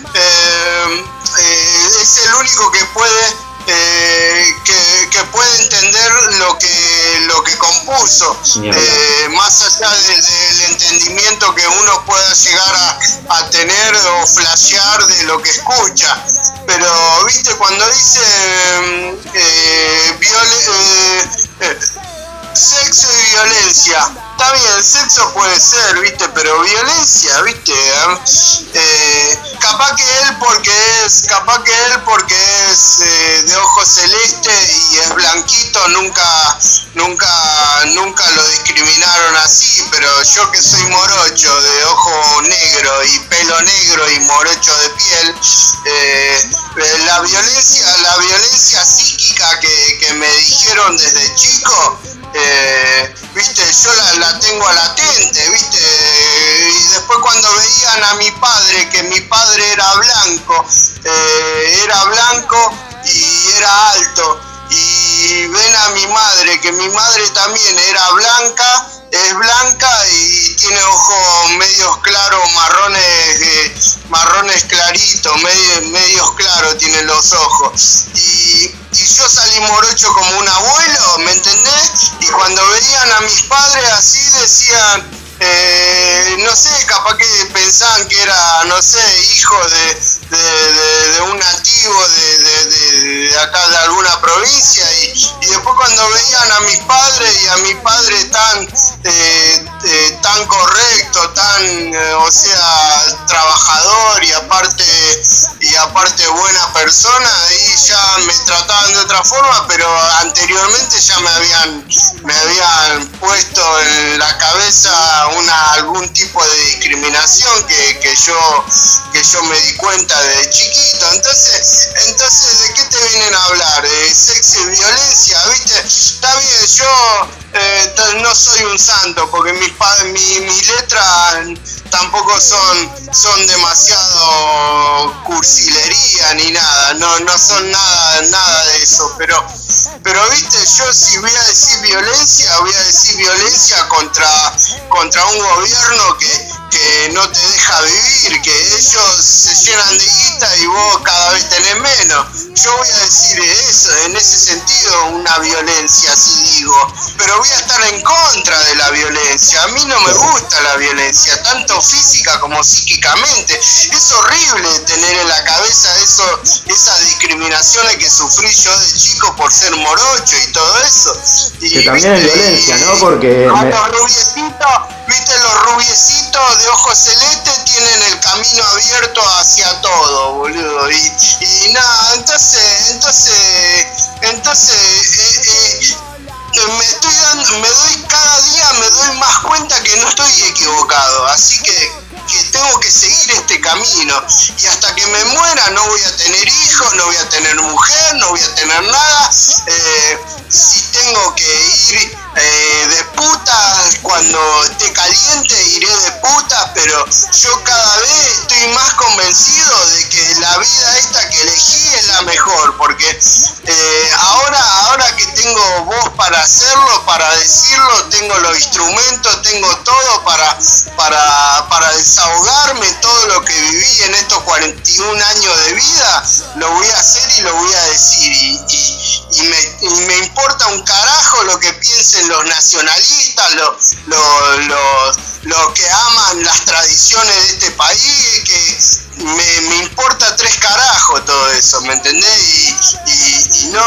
es el único que puede que puede entender lo que compuso, más allá del entendimiento que uno pueda llegar a tener o flashear de lo que escucha. Pero viste, cuando dice sexo y violencia, está bien, sexo puede ser, viste, pero violencia, viste, capaz que él porque es de ojo celeste y es blanquito, nunca lo discriminaron así, pero yo que soy morocho, de ojo negro y pelo negro y morocho de piel, la violencia psíquica que me dijeron desde chico, viste, yo la tengo latente, viste, y después cuando veían a mi padre, que mi padre era blanco y era alto, y ven a mi madre, que mi madre también es blanca y tiene ojos medios claros, marrones claritos, medios claros tienen los ojos, y yo salí morocho como un abuelo, ¿me entendés? Y cuando veían a mis padres así decían, no sé, capaz que pensaban que era, no sé, hijo de un nativo de acá de alguna provincia, y después cuando veían a mis padres y a mi padre tan correcto, tan o sea, trabajador y aparte buena persona, ahí ya me trataban de otra forma, pero anteriormente ya me habían puesto en la cabeza algún tipo de discriminación que yo me di cuenta desde chiquito. Entonces ¿de qué te vienen a hablar? ¿De sexo y violencia? ¿Viste? Está bien, yo no soy un santo, porque mis letras tampoco son demasiado cursilería ni nada, no son nada de eso, pero pero viste, yo si voy a decir violencia, voy a decir violencia contra un gobierno que no te deja vivir, que ellos se llenan de guita y vos cada vez tenés menos. Yo voy a decir eso, en ese sentido, una violencia, si digo, pero voy a estar en contra de la violencia. A mí no me gusta la violencia, tanto física como psíquicamente. Es horrible tener en la cabeza esas discriminaciones que sufrí yo de chico por ser morocho y todo eso. Y, que también es violencia, ¿no? Porque los rubiecitos de ojos celestes tienen el camino abierto hacia todo, boludo. Y nada, entonces cada día me doy más cuenta que no estoy equivocado, así que tengo que seguir este camino, y hasta que me muera no voy a tener hijos, no voy a tener mujer, no voy a tener nada. Si tengo que ir de puta cuando esté caliente, iré de puta, pero yo cada vez estoy más convencido de que la vida esta que elegí es la mejor, porque ahora que tengo voz para hacerlo, para decirlo, tengo los instrumentos, tengo todo para desahogarme. Todo lo que viví en estos 41 años de vida lo voy a hacer y lo voy a decir, y me importa un carajo lo que piensen los nacionalistas, los que aman las tradiciones de este país, que me importa 3 carajos todo eso, ¿me entendés? Y no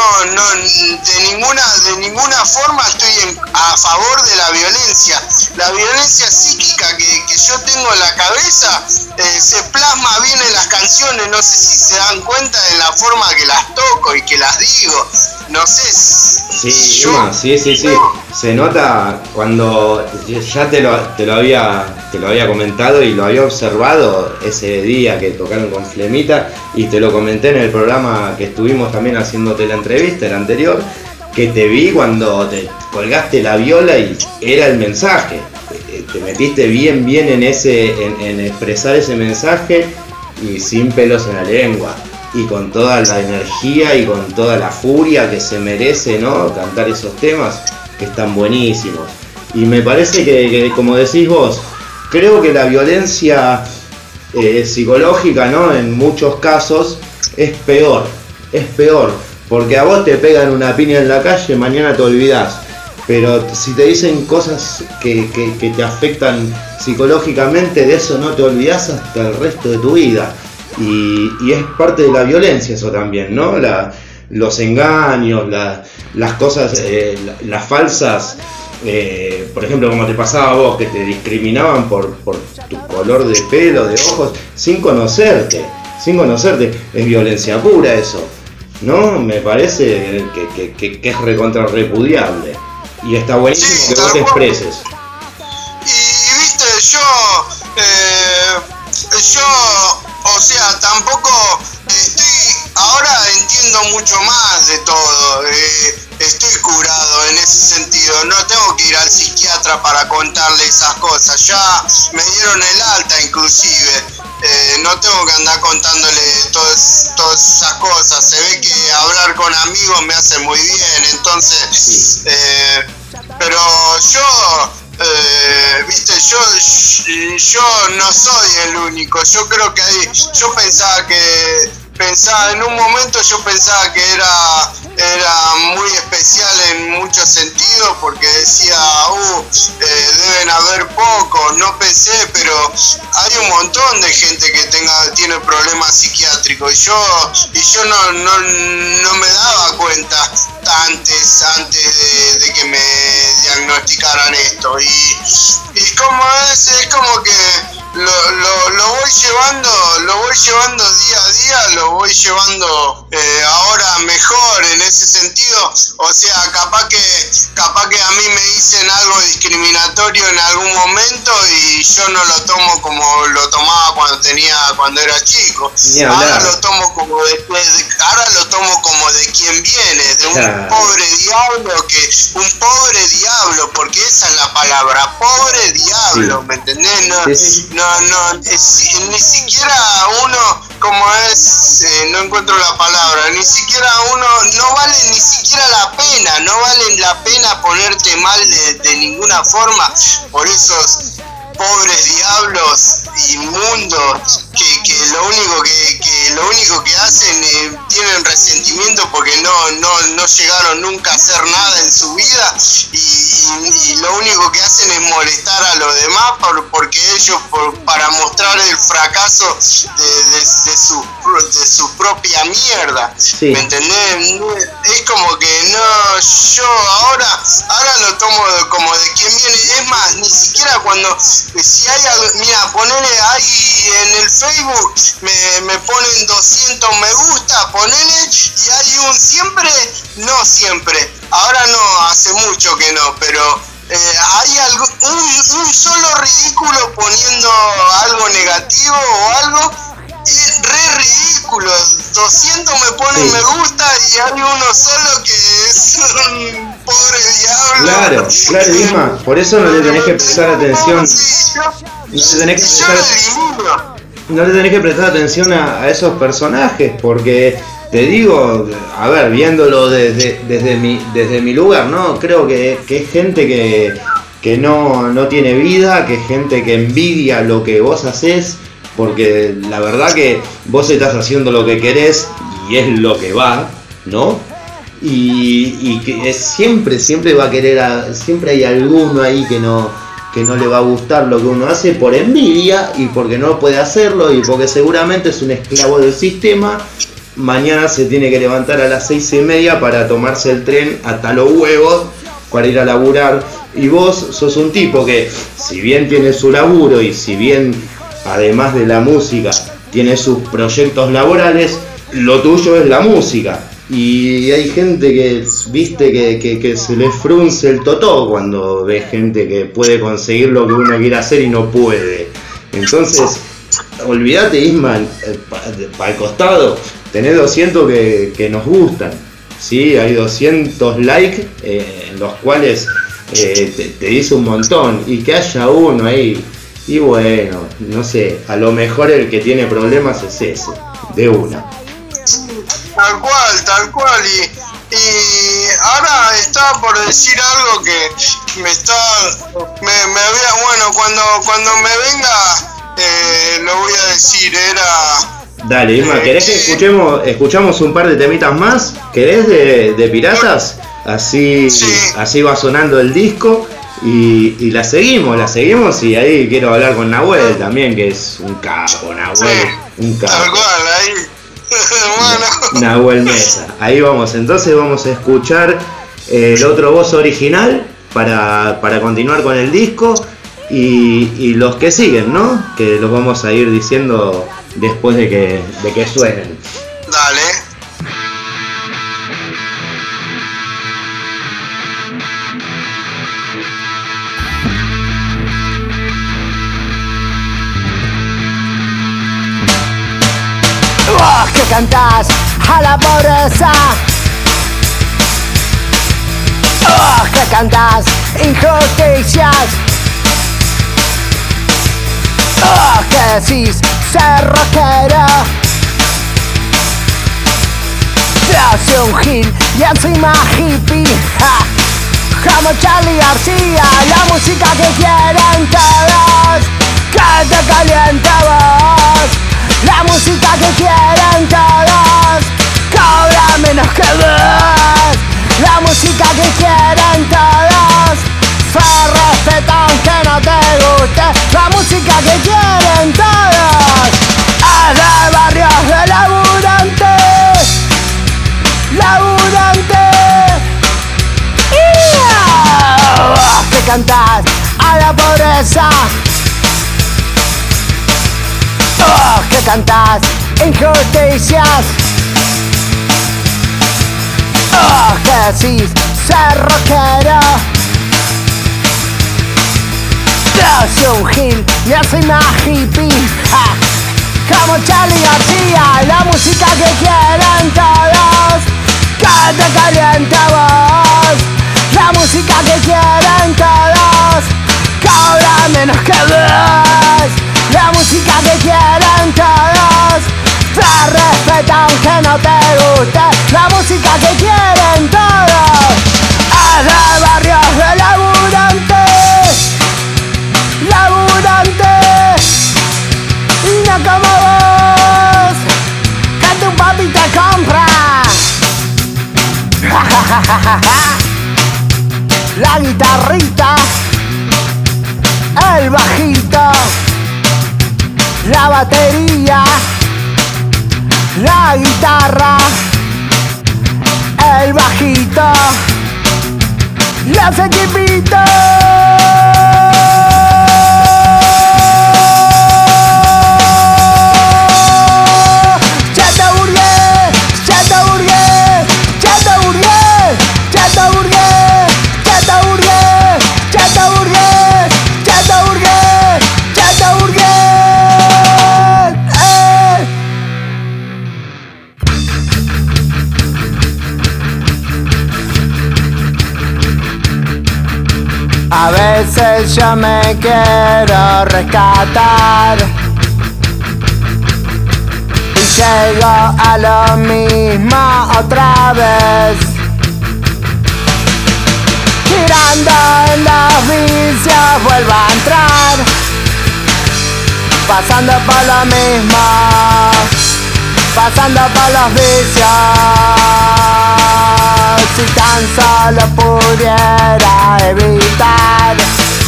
de ninguna forma estoy a favor de la violencia psíquica que yo tengo en la cabeza. Se plasma bien en las canciones, no sé si se dan cuenta de la forma que las toco y que las digo, no sé. Sí, se nota cuando ya te lo había comentado y lo había observado ese día que tocaron con Flemita, y te lo comenté en el programa que estuvimos también haciéndote la entrevista, el anterior, que te vi cuando te colgaste la viola y era el mensaje. Te metiste bien en expresar ese mensaje y sin pelos en la lengua, y con toda la energía y con toda la furia que se merece, ¿no? Cantar esos temas que están buenísimos. Y me parece que como decís vos, creo que la violencia psicológica, ¿no? En muchos casos es peor, porque a vos te pegan una piña en la calle, mañana te olvidás. Pero si te dicen cosas que te afectan psicológicamente, de eso no te olvidás hasta el resto de tu vida. Y es parte de la violencia eso también, ¿no? Los engaños, las cosas, las falsas, por ejemplo, como te pasaba a vos, que te discriminaban por tu color de pelo, de ojos, sin conocerte, es violencia pura eso, ¿no? Me parece que es recontra repudiable. Y está buenísimo, sí, que vos te expreses. Y viste, yo, o sea, tampoco ahora entiendo mucho más de todo. Estoy curado en ese sentido, no tengo que ir al psiquiatra para contarle esas cosas. Ya me dieron el alta inclusive. No tengo que andar contándole todas esas cosas. Se ve que hablar con amigos me hace muy bien, entonces pero yo viste, yo no soy el único. Yo creo que yo pensaba en un momento, yo pensaba que era muy especial en muchos sentidos, porque decía, deben haber pocos. No pensé, pero hay un montón de gente que tiene problemas psiquiátricos, y yo no me daba cuenta antes de que me diagnosticaran esto, y como es como que lo voy llevando día a día, lo voy llevando ahora mejor en ese sentido. O sea, capaz que a mí me dicen algo discriminatorio en algún momento y yo no lo tomo como lo tomaba cuando era chico. Ahora lo tomo como de quien viene, de un pobre diablo, porque esa es la palabra, pobre diablo, ¿me entendés? No, ni siquiera uno, como es, no encuentro la palabra, ni siquiera uno, no vale ni siquiera la pena, no vale la pena ponerte mal de ninguna forma por esos pobres diablos inmundos que lo único que hacen, tienen resentimiento porque no llegaron nunca a hacer nada en su vida y lo único que hacen es molestar a los demás porque ellos para mostrar el fracaso de su propia mierda. Sí. ¿Me entendés? Es como que no, yo ahora lo tomo como de quien viene. Es más, ni siquiera cuando si hay algo, mira, ponele ahí en el Facebook, me ponen 200 me gusta, ponele, y hay no siempre, ahora no, hace mucho que no, pero hay un solo ridículo poniendo algo negativo o algo, es re ridículo. 200 me ponen me gusta y hay uno solo que es un pobre diablo. Claro, Isma, por eso no le tenés que prestar atención. No le tenés que prestar atención a esos personajes, porque te digo, a ver, viéndolo desde mi lugar, ¿no? Creo que es gente que no tiene vida, que es gente que envidia lo que vos hacés, porque la verdad que vos estás haciendo lo que querés y es lo que va, ¿no? Y que siempre va a querer, siempre hay alguno ahí que no le va a gustar lo que uno hace por envidia y porque no puede hacerlo y porque seguramente es un esclavo del sistema. Mañana se tiene que levantar a las 6:30 para tomarse el tren hasta los huevos para ir a laburar, y vos sos un tipo que, si bien tiene su laburo y si bien además de la música tiene sus proyectos laborales, lo tuyo es la música. Y hay gente que, viste, que se le frunce el totó cuando ve gente que puede conseguir lo que uno quiere hacer y no puede. Entonces, olvídate, Isma, para el costado, tenés 200 que nos gustan, ¿sí? Hay 200 likes en los cuales te dice un montón, y que haya uno ahí, y bueno, no sé, a lo mejor el que tiene problemas es ese, de una. Tal cual, y ahora estaba por decir algo que me había, bueno, cuando me venga lo voy a decir, era... Dale, Isma, ¿querés que escuchamos un par de temitas más? ¿Querés de Piratas? Así, sí. Así va sonando el disco y la seguimos, y ahí quiero hablar con Nahuel también, que es un capo, Nahuel, sí, un capo. Tal cual, ahí. Bueno. Nahuel Mesa. Ahí vamos, entonces vamos a escuchar el otro voz original para continuar con el disco y los que siguen, ¿no? Que los vamos a ir diciendo después de que suenen. Dale. Que cantás a la pobreza, que cantás injusticias, que decís ser rockero, te hace un gil y encima hippie, como Charly García, la música que quieren todos, que te caliente vos. La música que quieren todos cobra menos que vos. La música que quieren todos se respeta aunque no te guste. La música que quieren todos es de barrios de laburantes. Vos que cantás a la pobreza, que cantás injusticias, que decís ser rockero, te hace un gil y encima hippie, como Charly García. La música que quieren todos, que te caliente vos. La música que quieren todos cobra menos que vos. La música música que quieren todos. Te respeta aunque no te guste. La música que quieren todos. Es de barrios de laburantes. Laburantes. Y no como vos, que tu papi te compra. La guitarrita, el bajito, la batería, la guitarra, el bajito, los equipitos. A veces yo me quiero rescatar y llego a lo mismo otra vez, girando en los vicios vuelvo a entrar, pasando por lo mismo, pasando por los vicios. Si tan solo pudiera evitar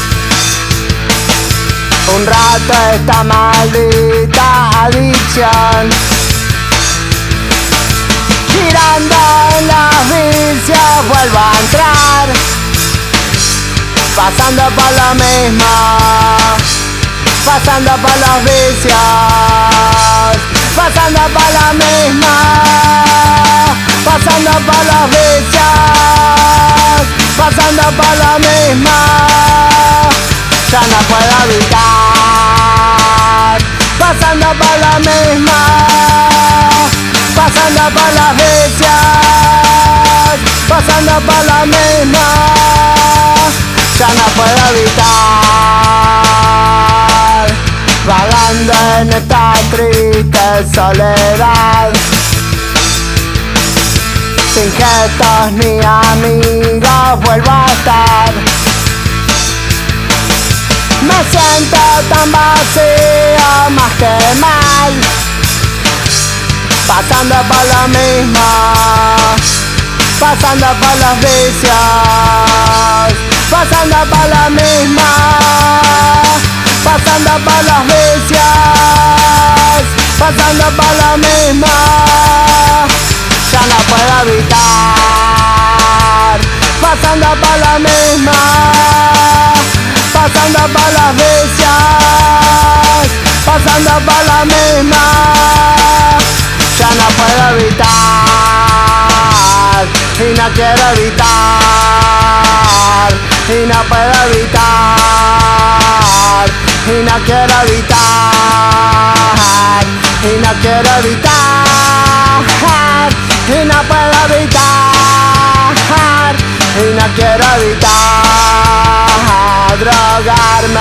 un rato esta maldita adicción, girando en los vicios vuelvo a entrar, pasando por lo mismo, pasando por los vicios, pasando por lo mismo, pasando por los vicios, pasando por lo mismo. Ya no puedo evitar, pasando por lo mismo, pasando por los vicios, pasando por lo mismo. Ya no puedo evitar, vagando en esta triste soledad, sin gestos ni amigos vuelvo a estar. Me siento tan vacío, más que mal, pasando por lo mismo, pasando por los vicios, pasando por lo mismo, pasando por los vicios, pasando por lo mismo. Ya no puedo evitar, pasando por lo mismo, pasando por los vicios, pasando por lo mismo. Ya no puedo evitar y no quiero evitar y no puedo evitar y no quiero evitar y no quiero evitar y no puedo evitar y no quiero evitar drogarme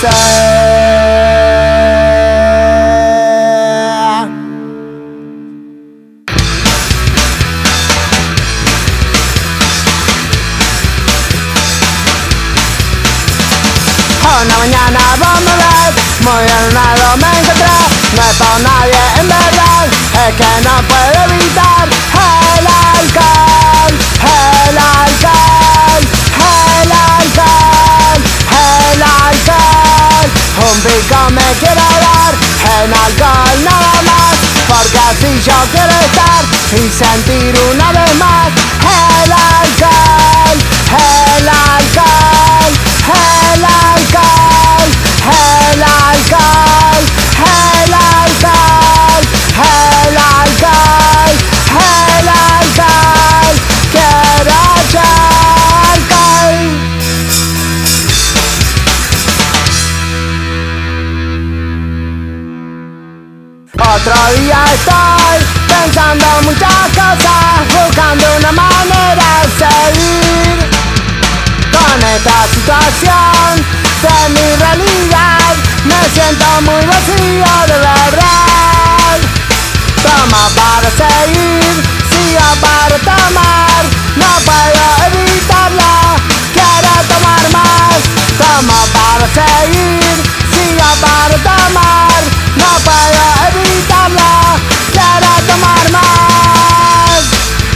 así. Una mañana vos me ves, muy enredado me encontré. No es por nadie en verdad, es que no puedo evitar el alcohol, el alcohol, el alcohol, el alcohol. Un pico me quiero dar, en alcohol nada más, porque así yo quiero estar y sentir una vez más el alcohol, el alcohol, el alcohol, el alcohol, el alcohol, el alcohol, el alcohol. Quiero alcohol. Otro día estoy pensando muchas cosas, buscando una manera de seguir con esta situación de mi realidad. Me siento muy vacío. Toma para seguir, sigo para tomar, no puedo evitarla, quiero tomar más. Toma para seguir, sigo para tomar, no puedo evitarla, quiero tomar más.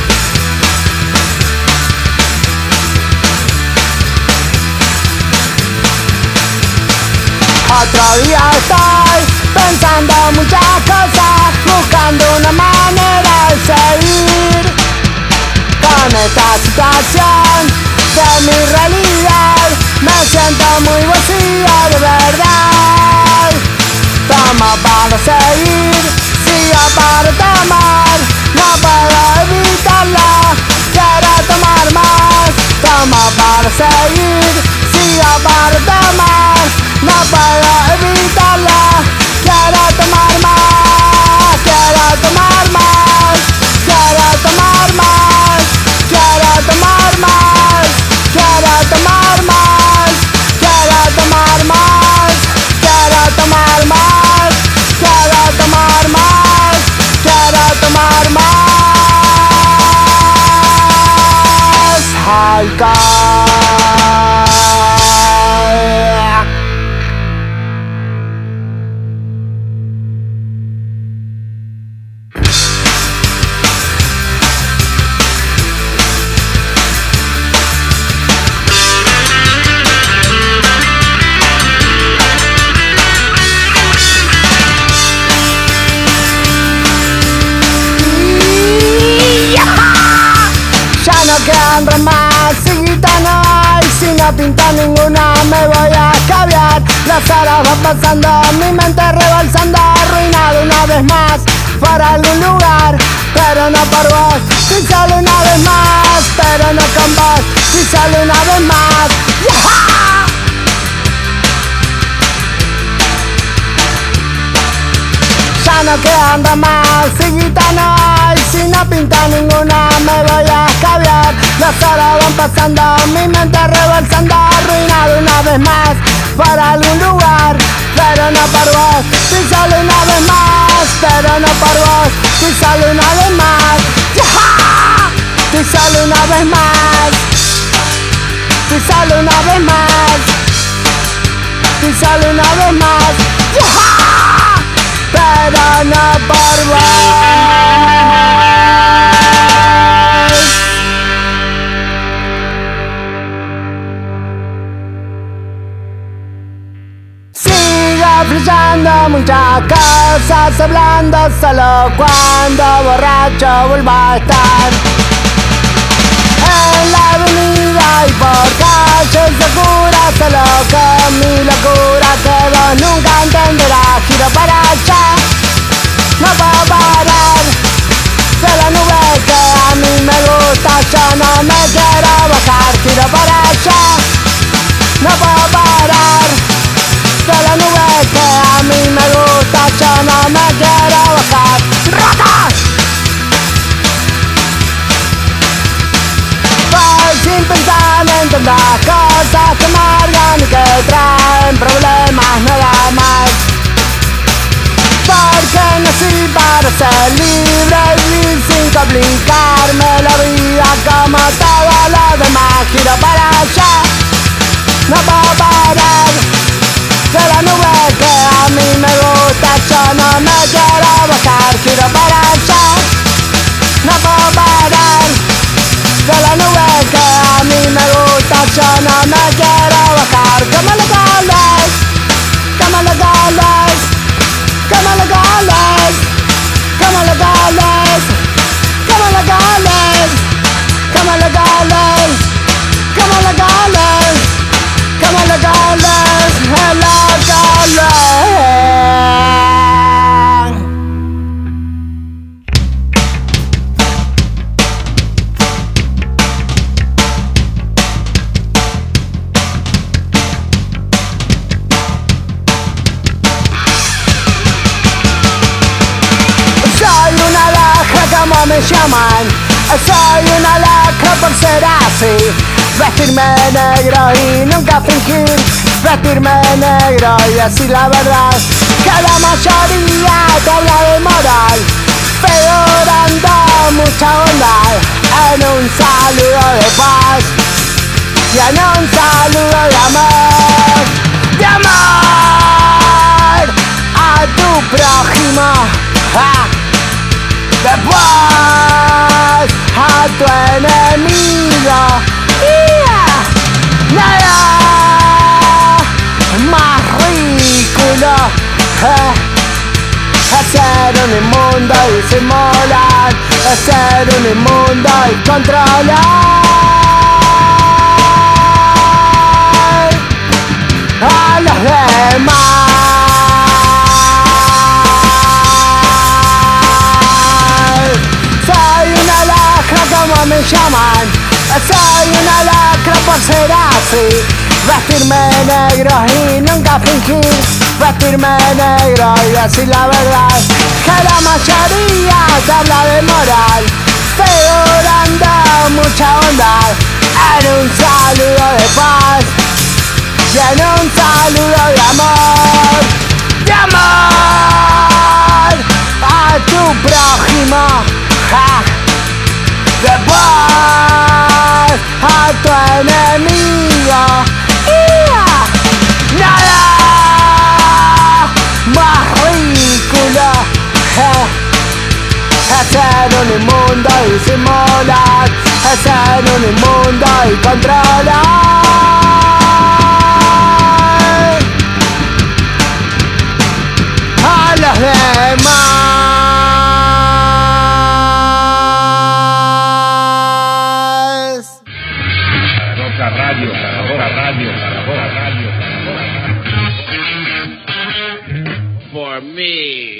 Otro día estoy pensando muchas cosas, buscando una manera de seguir con esta situación de mi realidad. Me siento muy vacío de verdad. Tomo para seguir, sigo para tomar, no puedo evitarla, quiero tomar más. Tomo para seguir, sigo para tomar, no puedo evitarla, quiero tomar más, quiero tomar más, quiero tomar más, quiero tomar más, quiero tomar más, quiero tomar más, quiero tomar más, quiero tomar más, quiero tomar más alcohol. Quedan más, siguita no hay, si no pinto ninguna me voy a escabiar. Las horas van pasando, mi mente rebalsando, arruinado una vez más por algún lugar, pero no por vos. Si solo una vez más, pero no con vos. Si solo una vez más, ¡yeah! Ya no quedan ramas, siguita no hay, si no pinta ninguna me voy a escabiar. Las horas van pasando, mi mente rebalsando, arruinado una vez más por algún lugar, pero no por vos. Si solo una vez más, pero no por vos. Si solo una vez más, ¡yeah! Si solo una vez más, si solo una vez más, si solo una vez más, ¡yeah! Pero no por vos. Sigo fluyendo muchas cosas, hablando solo cuando borracho vuelvo a estar en la avenida y por calles oscuras, solo con mi locura que vos nunca entenderás. Giro para allá, no puedo parar de la nube que a mí me gusta, yo no me quiero bajar. Giro para allá, no puedo parar de la nube que a mí me gusta, yo no me quiero bajar. ¡Rata! Sin pensar en tantas cosas que amargan y que traen problemas nada más. Porque nací para ser libre y vivir sin complicarme la vida como todos los demás. Giro para allá, no puedo parar de la nube que a mí me gusta, yo no me quiero bajar. Giro para allá, no puedo parar de la nube que a mí me gusta, yo no me quiero bajar. Como los goles, como los goles, como los goles, como los goles, como los goles, como los goles, como los goles, como los goles, los goles. Como me llaman, soy una loca por ser así. Vestirme de negro y nunca fingir. Vestirme de negro y decir la verdad, que la mayoría te habla de moral, figurando mucha bondad en un saludo de paz y en un saludo de amor, a tu prójimo, después a tu enemigo. Nada más ridículo es ser un inmundo y disimular, es ser un inmundo y controlar a los demás. Soy una lacra como me llaman, soy una lacra por ser así. Vestirme negro y nunca fingir, vestirme negro y decir la verdad, que la mayoría te habla de moral, figurando mucha bondad en un saludo de paz y en un saludo de amor, a tu prójimo, después a tu enemigo. Nada más ridículo es ser un inmundo y disimular, es ser un inmundo y controlar a los demás. Radio, Zaragoza Radio, Zaragoza Radio, Zaragoza Radio. For me.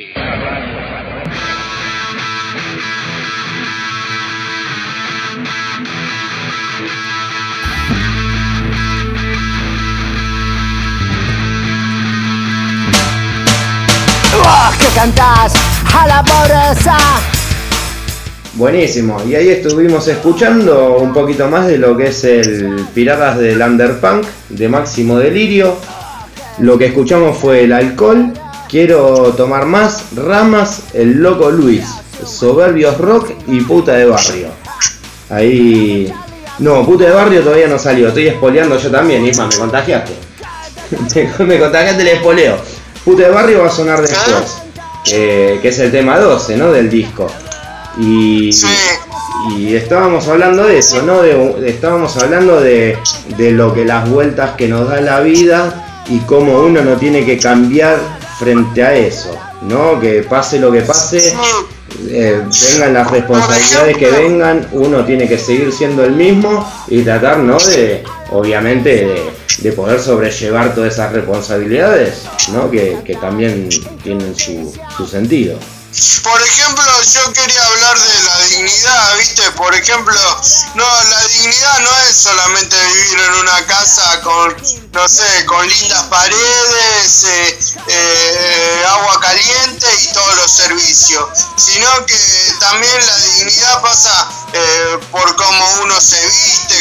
Que cantás a la pobreza. Buenísimo, y ahí estuvimos escuchando un poquito más de lo que es el Piratas del Underpunk de Máximo Delirio. Lo que escuchamos fue El Alcohol, Quiero Tomar Más, Ramas, El Loco Luis, Soberbios Rock y Puta de Barrio. Ahí... No, Puta de Barrio todavía no salió, estoy espoleando yo también, Isma, me contagiaste. Me contagiaste el espoleo. Puta de Barrio va a sonar después, que es el tema 12, ¿no? Del disco. Y estábamos hablando de eso, ¿no? Estábamos hablando de lo que las vueltas que nos da la vida y cómo uno no tiene que cambiar frente a eso, ¿no? Que pase lo que pase, vengan las responsabilidades que vengan, uno tiene que seguir siendo el mismo y tratar, ¿no? Obviamente de poder sobrellevar todas esas responsabilidades, ¿no? Que también tienen su sentido. Por ejemplo, yo quería hablar de la dignidad, ¿viste? Por ejemplo, no, la dignidad no es solamente vivir en una casa con, no sé, con lindas paredes, agua caliente y todos los servicios, sino que también la dignidad pasa por cómo uno se viste,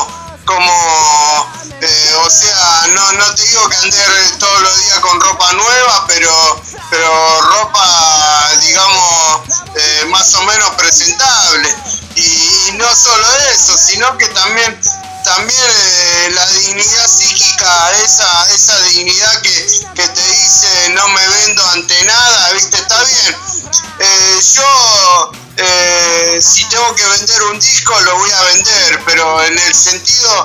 o sea, no te digo que andes todos los días con ropa nueva, pero ropa, digamos, más o menos presentable. Y no solo eso, sino que también la dignidad psíquica, esa dignidad que te dice no me vendo ante nada, ¿viste? Está bien. Yo si tengo que vender un disco lo voy a vender, pero en el sentido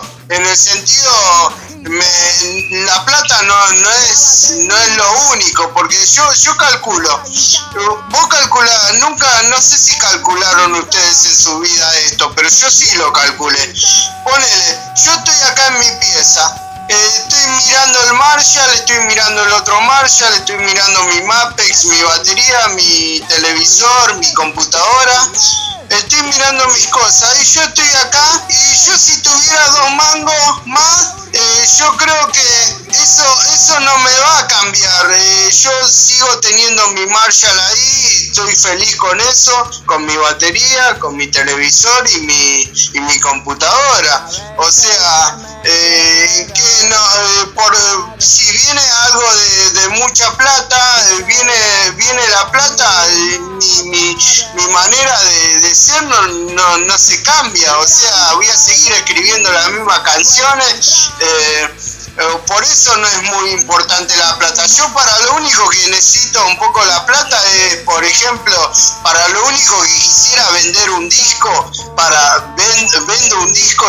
la plata no es lo único, porque yo calculo, vos calculás, no sé si calcularon ustedes en su vida esto, pero yo sí lo calculé. Ponele, yo estoy acá en mi pieza, estoy mirando el Marshall, estoy mirando el otro Marshall, estoy mirando mi Mapex, mi batería, mi televisor, mi computadora, estoy mirando mis cosas y yo estoy acá y yo si tuviera 2 mangos más, yo creo que eso no me va a cambiar. Yo sigo teniendo mi Marshall ahí, estoy feliz con eso, con mi batería, con mi televisor y mi computadora. O sea, que no, si viene algo de mucha plata, viene la plata, mi manera de ser no se cambia. O sea, voy a seguir escribiendo las mismas canciones. Por eso no es muy importante la plata. Yo para lo único que necesito un poco la plata es, por ejemplo, para lo único que quisiera vender un disco, vendo un disco,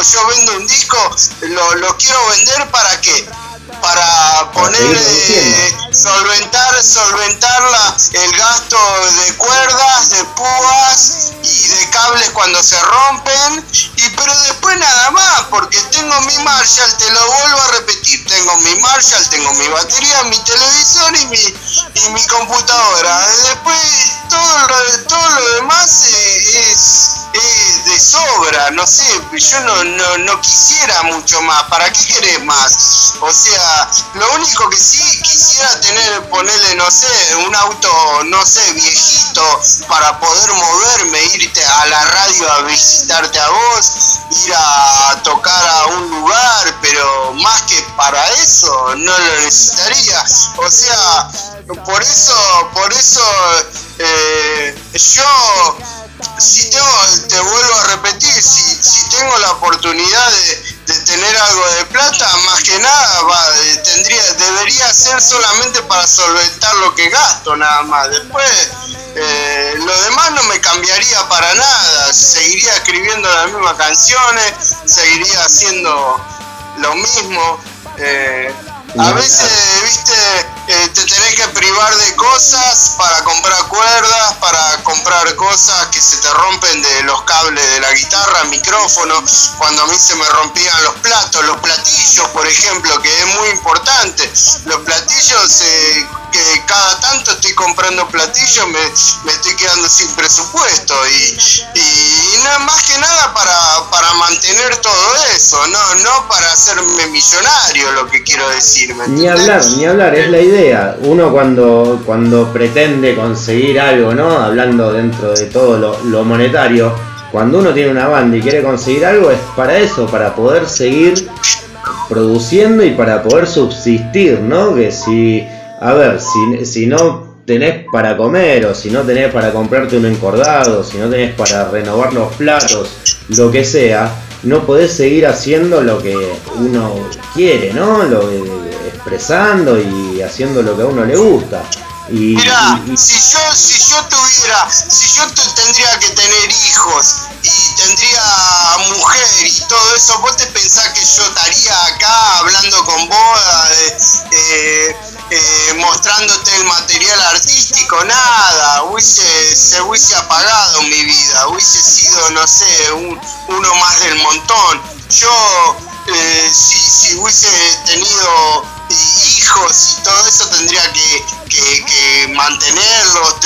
lo quiero vender ¿para qué? Para poner, solventar el gasto de cuerdas, de púas y de cables cuando se rompen, pero después nada más, porque tengo mi Marshall, te lo vuelvo a repetir, tengo mi Marshall, tengo mi batería, mi televisor y mi computadora. Después todo lo demás es de sobra, no sé, yo no quisiera mucho más. ¿Para qué querés más? O sea, lo único que sí quisiera ponerle, no sé, un auto, no sé, viejito, para poder moverme, irte a la radio a visitarte a vos, ir a tocar a un lugar, pero más que para eso no lo necesitaría. O sea, por eso yo, te vuelvo a repetir, si tengo la oportunidad de tener algo de plata, más que nada debería ser solamente para solventar lo que gasto, nada más. Después lo demás no me cambiaría para nada, seguiría escribiendo las mismas canciones, seguiría haciendo lo mismo. A veces, viste, te tenés que privar de cosas para comprar cuerdas, para comprar cosas que se te rompen de los cables de la guitarra, micrófono. Cuando a mí se me rompían los platillos, por ejemplo, que es muy importante. Los platillos, que cada tanto estoy comprando platillos, me estoy quedando sin presupuesto y nada más que nada para mantener todo eso, no para hacerme millonario, lo que quiero decir. Ni hablar, es la idea. Uno cuando pretende conseguir algo, ¿no? Hablando dentro de todo lo monetario, cuando uno tiene una banda y quiere conseguir algo, es para eso, para poder seguir produciendo y para poder subsistir, ¿no? Que si no tenés para comer, o si no tenés para comprarte un encordado, si no tenés para renovar los platos, lo que sea, no podés seguir haciendo lo que uno quiere, ¿no? Expresando y haciendo lo que a uno le gusta. Mirá, si yo tendría que tener hijos y tendría mujer y todo eso, ¿vos te pensás que yo estaría acá hablando con vos, mostrándote el material artístico? Nada, se hubiese apagado mi vida, hubiese sido, no sé, uno más del montón. Yo, si hubiese tenido hijos y todo eso, tendría que mantenerlos,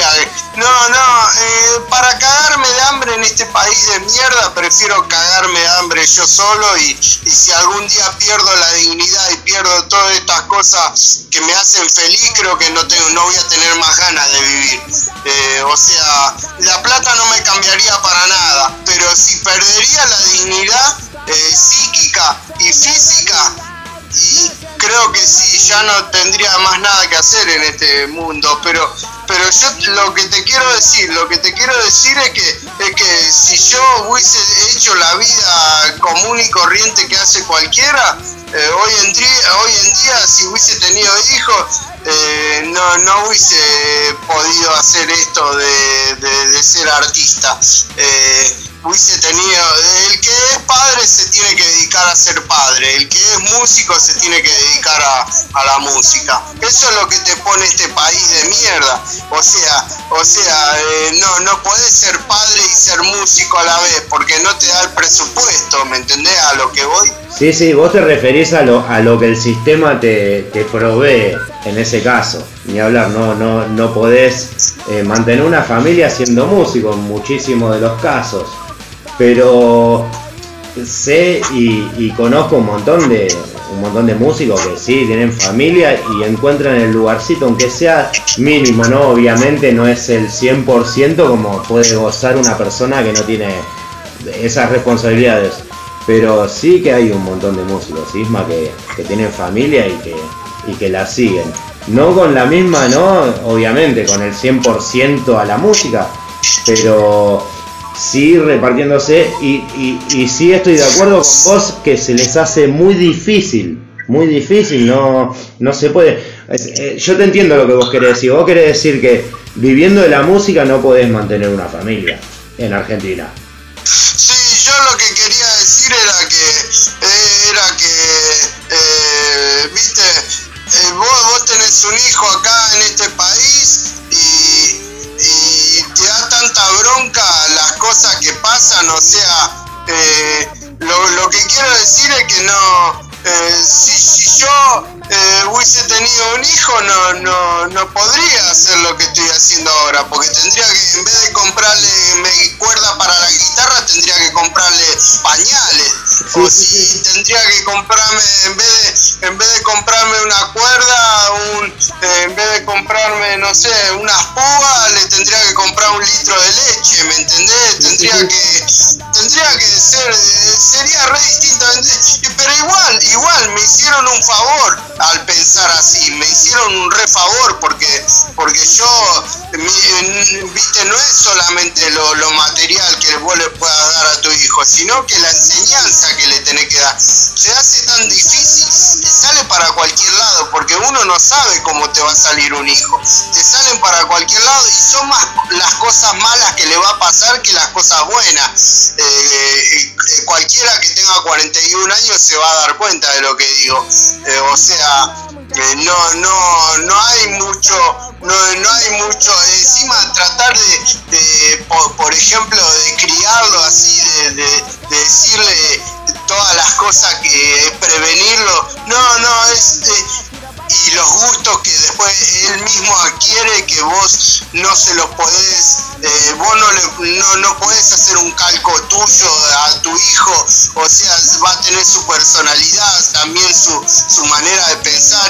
para cagarme de hambre en este país de mierda, prefiero cagarme de hambre yo solo, y si algún día pierdo la dignidad y pierdo todas estas cosas que me hacen feliz, creo que no voy a tener más ganas de vivir. O sea, la plata no me cambiaría para nada, pero si perdería la dignidad psíquica y física, y creo que sí, ya no tendría más nada que hacer en este mundo. Pero yo lo que te quiero decir es que si yo hubiese hecho la vida común y corriente que hace cualquiera, hoy en día, si hubiese tenido hijos, no hubiese podido hacer esto de ser artista. Hubiese tenido, el que es padre se tiene que dedicar a ser padre, el que es músico se tiene que dedicar a la música. Eso es lo que te pone este país de mierda. O sea, no podés ser padre y ser músico a la vez, porque no te da el presupuesto, ¿me entendés a lo que voy? Sí, vos te referís a lo que el sistema te provee en ese caso. Ni hablar, no podés mantener una familia siendo músico en muchísimos de los casos. Pero sé y conozco un montón de músicos que sí tienen familia y encuentran el lugarcito, aunque sea mínimo, ¿no? Obviamente no es el 100% como puede gozar una persona que no tiene esas responsabilidades, pero sí que hay un montón de músicos, Isma, que tienen familia y que la siguen. No con la misma, ¿no? Obviamente, con el 100% a la música, pero sí repartiéndose y sí estoy de acuerdo con vos que se les hace muy difícil, no se puede. Yo te entiendo lo que vos querés decir. Vos querés decir que viviendo de la música no podés mantener una familia en Argentina. Sí, yo lo que quería decir era que viste, vos tenés un hijo acá en este país y te da tanta bronca las cosas que pasan, o sea, lo que quiero decir es que no, si yo hubiese tenido un hijo no podría hacer lo que estoy haciendo ahora, porque tendría que, en vez de comprarle cuerda para la guitarra, tendría que comprarle pañales, o si tendría que comprarme, en vez de comprarme una cuerda, en vez de comprarme, no sé, unas púas, le tendría que comprar un litro de leche, ¿me entendés? Tendría que ser, sería re distinto, pero igual me hicieron un favor al pensar así, me hicieron un re favor, porque yo, viste, no es solamente lo material que vos le puedas dar a tu hijo, sino que la enseñanza que le tenés que dar. Se hace tan difícil, sale para cualquier lado, porque uno no sabe cómo te va a salir un hijo, te salen para cualquier lado y son más las cosas malas que le va a pasar que las cosas buenas. Cualquiera que tenga 41 años se va a dar cuenta de lo que digo, o sea, no hay mucho, encima tratar de por ejemplo, de criarlo así, de decirle todas las cosas, que prevenirlo, y los gustos que después él mismo adquiere, que vos no se los podés, vos no podés hacer un calco tuyo a tu hijo, o sea, va a tener su personalidad, también su manera de pensar,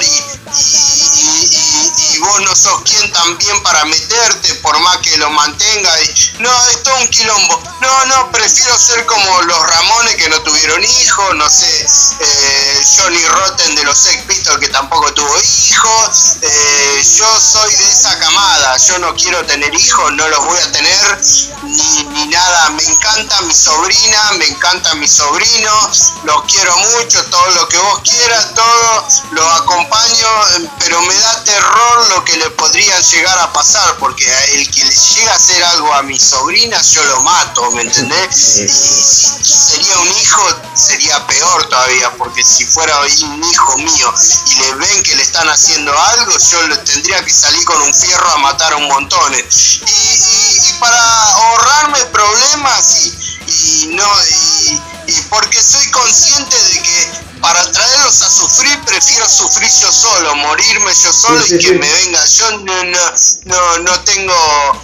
y vos no sos quien también para meterte, por más que lo mantenga, es todo un quilombo. Prefiero ser como los Ramones, que no tuvieron hijos, no sé, Johnny Rotten de los Sex Pistols, que tampoco tuvo hijos. Yo soy de esa camada, yo no quiero tener hijos, no los voy a tener ni nada. Me encanta mi sobrina, me encanta mi sobrino, los quiero mucho, todo lo que vos quieras, todo lo acompaño, pero me da terror lo que le podría llegar a pasar, porque el que le llega a hacer algo a mi sobrina, yo lo mato, ¿me entendés? Y si sería un hijo, sería peor todavía, porque si fuera un hijo mío y le ven que le están haciendo algo, yo le tendría que salir con un fierro a matar a un montón. Y para ahorrarme problemas y porque soy consciente de que para traerlos a sufrir, prefiero sufrir yo solo, morirme yo solo, y que me venga. Yo no tengo,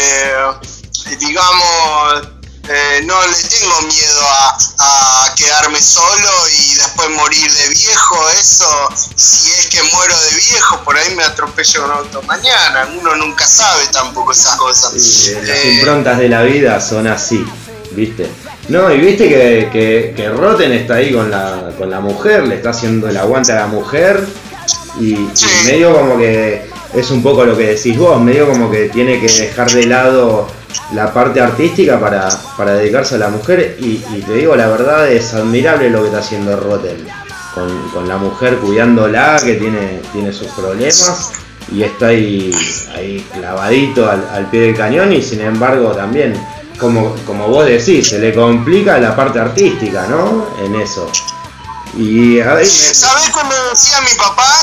digamos, no le tengo miedo a quedarme solo y después morir de viejo. Eso, si es que muero de viejo, por ahí me atropello un auto mañana. Uno nunca sabe tampoco esas cosas. Sí, las improntas de la vida son así, ¿viste? No, y viste que Rotten está ahí con la mujer, le está haciendo el aguante a la mujer, y medio como que es un poco lo que decís vos, medio como que tiene que dejar de lado la parte artística para dedicarse a la mujer, y te digo, la verdad es admirable lo que está haciendo Rotten con la mujer, cuidándola, que tiene sus problemas, y está ahí clavadito al pie del cañón, y sin embargo también, como vos decís, se le complica la parte artística, ¿no? En eso. Y a ver, ¿sabés qué me decía mi papá?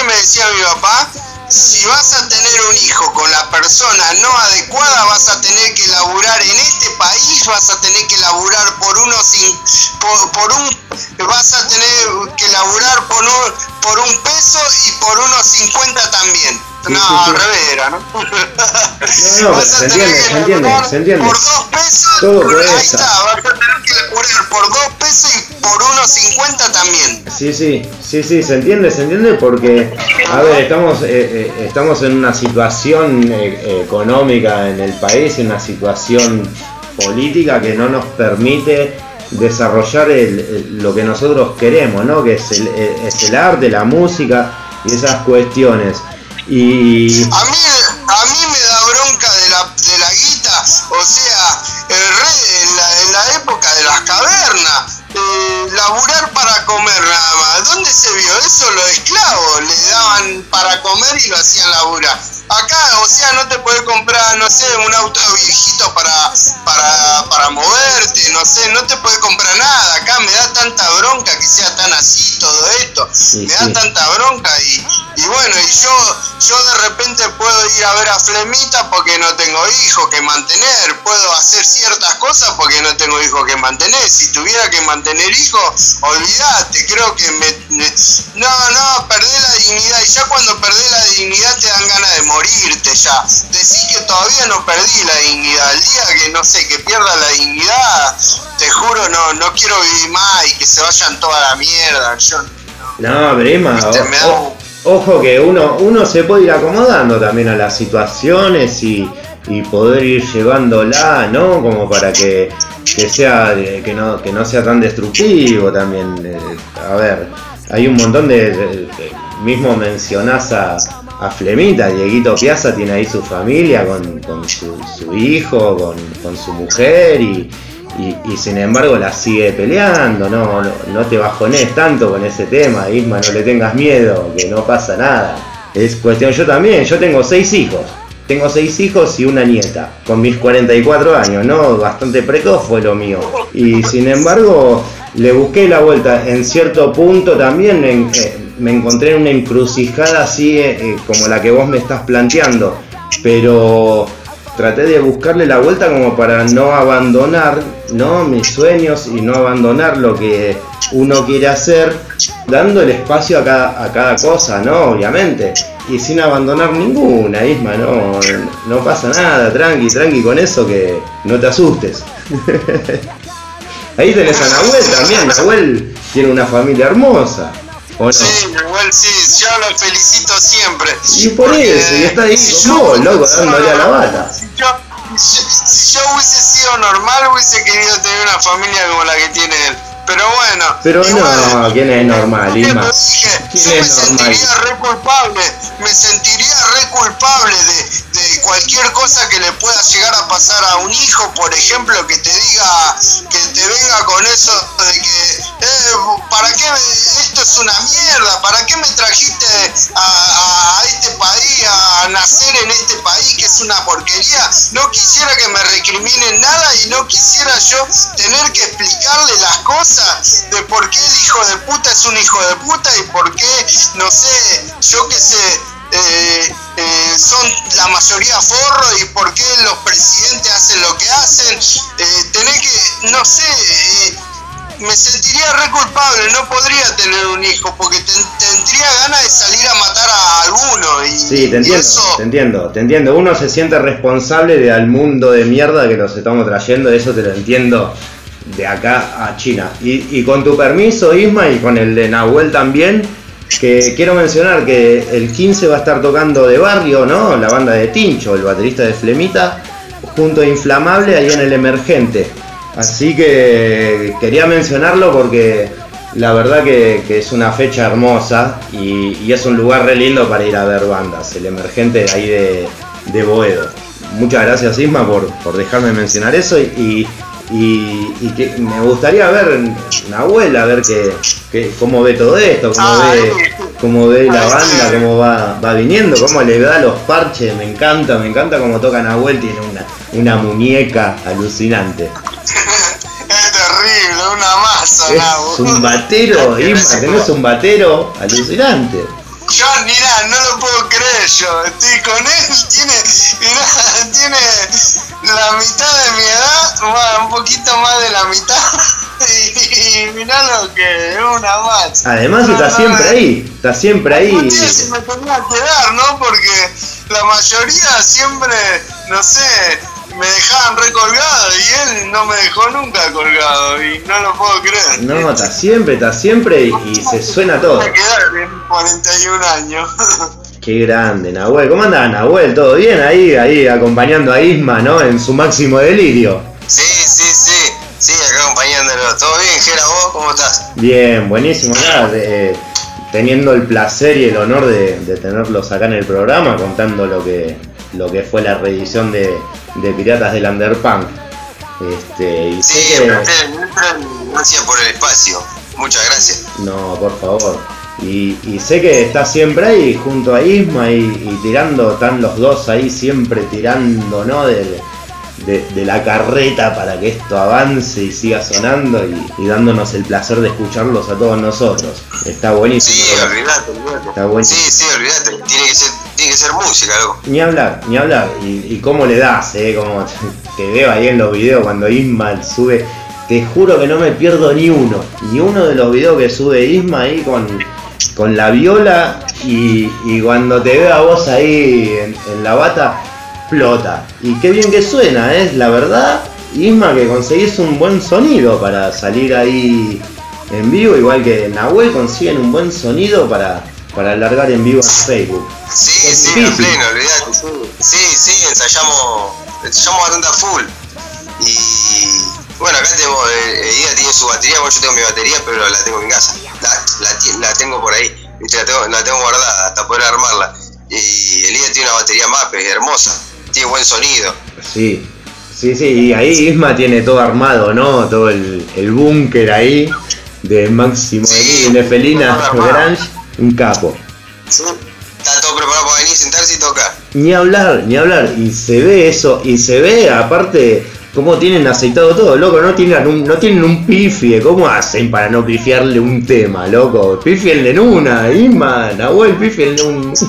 Si vas a tener un hijo con la persona no adecuada, vas a tener que laburar en este país, vas a tener que laburar vas a tener que laburar por un peso y por unos 50 también. Sí, no, sí, sí. revera, ¿no? No, Vas a se tener entiende, que se entiende, laburar se entiende. por 2 pesos, Todo ahí cuesta. está, vas a tener que laburar por 2 pesos y por 1.50 también. Sí, se entiende porque, a ver, estamos en una situación económica en el país, en una situación política que no nos permite desarrollar lo que nosotros queremos, ¿no? Que es el arte, la música y esas cuestiones. Y A mí me da bronca de la guita, o sea, el rey en la época de las cavernas, laburar para comer nada más. ¿Dónde se vio eso? Los esclavos le daban para comer y lo hacían laburar. Acá, o sea, no te puedes comprar, no sé, un auto viejito para moverte, no sé, no te puedes comprar nada. Acá me da tanta bronca que sea tan así todo esto, Sí, me da sí. tanta bronca y bueno, y yo de repente puedo ir a ver a Flemita porque no tengo hijos que mantener, puedo hacer ciertas cosas porque no tengo hijos que mantener. Si tuviera que mantener hijos, olvídate, creo que no, perdés la dignidad, y ya cuando perdés la dignidad te dan ganas de morirte ya. Decís que todavía no perdí la dignidad, el día que no sé, que pierda la dignidad, te juro no quiero vivir más y que se vayan toda la mierda. no, Brema, Viste, me da- ojo que uno se puede ir acomodando también a las situaciones y poder ir llevándola, ¿no? Como para que sea que no sea tan destructivo también. A ver, hay un montón mismo mencionás a Flemita, Dieguito Piazza tiene ahí su familia con su hijo, con su mujer y sin embargo la sigue peleando. No te bajones tanto con ese tema, Isma, no le tengas miedo, que no pasa nada. Es cuestión, yo tengo 6 hijos. Tengo 6 hijos y una nieta, con mis 44 años, ¿no? Bastante precoz fue lo mío. Y sin embargo, le busqué la vuelta. En cierto punto también me encontré en una encrucijada así como la que vos me estás planteando. Pero traté de buscarle la vuelta como para no abandonar, ¿no? Mis sueños y no abandonar lo que uno quiere hacer, dando el espacio a cada cosa, ¿no? Obviamente. Y sin abandonar ninguna, Isma, no pasa nada, tranqui con eso, que no te asustes. Ahí tenés a Nahuel también, Nahuel tiene una familia hermosa, ¿o no? Sí, igual sí, yo lo felicito siempre. Y por eso, y está ahí con vos, loco, dándole a la bala. Si yo hubiese sido normal, hubiese querido tener una familia como la que tiene él. Pero bueno. Pero igual, no, ¿quién es normal, Isma? Yo dije, ¿Quién yo me es normal? sentiría re culpable de cualquier cosa que le pueda llegar a pasar a un hijo, por ejemplo, que te diga, que te venga con eso de que, ¿para qué esto es una mierda? ¿Para qué me trajiste a este país, a nacer en este país que es una porquería? No quisiera que me recriminen nada y no quisiera yo tener que explicarle las cosas de por qué el hijo de puta es un hijo de puta y por qué, no sé, yo qué sé, son la mayoría forros y por qué los presidentes hacen lo que hacen. Tener que, no sé, me sentiría re culpable, no podría tener un hijo porque tendría ganas de salir a matar a alguno. Sí, te y eso, entiendo. Uno se siente responsable del mundo de mierda que nos estamos trayendo, eso te lo entiendo de acá a China. Y con tu permiso, Isma, y con el de Nahuel también, que quiero mencionar que el 15 va a estar tocando de Barrio, ¿no? La banda de Tincho, el baterista de Flemita, junto a Inflamable ahí en el Emergente. Así que quería mencionarlo porque la verdad que es una fecha hermosa y es un lugar re lindo para ir a ver bandas, el Emergente ahí de Boedo. Muchas gracias, Isma, por dejarme mencionar eso y que me gustaría ver Nahuel, a ver cómo ve todo esto, cómo ve la banda, cómo va viniendo, cómo le da los parches. Me encanta cómo toca Nahuel, tiene una muñeca alucinante. es terrible, una masa, Es un batero, Isma, tenés un batero alucinante. Yo, mirá, no lo puedo creer. yo, estoy con él, tiene la mitad de mi edad, un poquito más de la mitad, y mirá lo que es una más. Además está siempre ahí. Un día se me tenía que dar, ¿no? Porque la mayoría siempre, no sé, me dejaban recolgado y él no me dejó nunca colgado y no lo puedo creer. No, está siempre y se suena todo. Me quedar en 41 años. Qué grande, Nahuel. ¿Cómo andás, Nahuel? ¿Todo bien ahí acompañando a Isma, ¿no? En su máximo delirio. Sí, acá acompañándolo. ¿Todo bien, Gera? ¿Vos cómo estás? Bien, buenísimo. Nada, teniendo el placer y el honor de tenerlos acá en el programa, contando lo que fue la reedición de Piratas del Underpunk. Y sí, sé que... gracias por el espacio. Muchas gracias. No, por favor. Y sé que está siempre ahí junto a Isma y tirando, están los dos ahí siempre tirando, ¿no? De la carreta para que esto avance y siga sonando y dándonos el placer de escucharlos a todos nosotros. Está buenísimo. Sí, olvidate. Está buenísimo. Sí, olvidate. Tiene que ser música, loco. Ni hablar. Y cómo le das, como te veo ahí en los videos cuando Isma sube. Te juro que no me pierdo ni uno de los videos que sube Isma ahí con la viola y cuando te veo a vos ahí en la bata, explota. Y qué bien que suena, la verdad, Isma, que conseguís un buen sonido para salir ahí en vivo, igual que Nahuel consiguen un buen sonido para alargar en vivo en Facebook. Sí, a pleno, olvidate. Sí, ensayamos bastante a full. Y bueno, acá tenemos, ella tiene su batería, bueno, yo tengo mi batería, pero la tengo en mi casa. La tengo por ahí, ¿viste? La tengo guardada hasta poder armarla. Y Elías tiene una batería Mape, hermosa, tiene buen sonido. Sí, y ahí Isma tiene todo armado, ¿no? Todo el búnker ahí de Máximo de Nefelina Grange, un capo. Sí, está todo preparado para venir, sentarse y tocar. Ni hablar, y se ve eso, y se ve aparte cómo tienen aceitado todo, loco, no tienen un pifie, ¿cómo hacen para no pifiarle un tema, loco? Pifienle en una, Isma, Nahuel, pifienle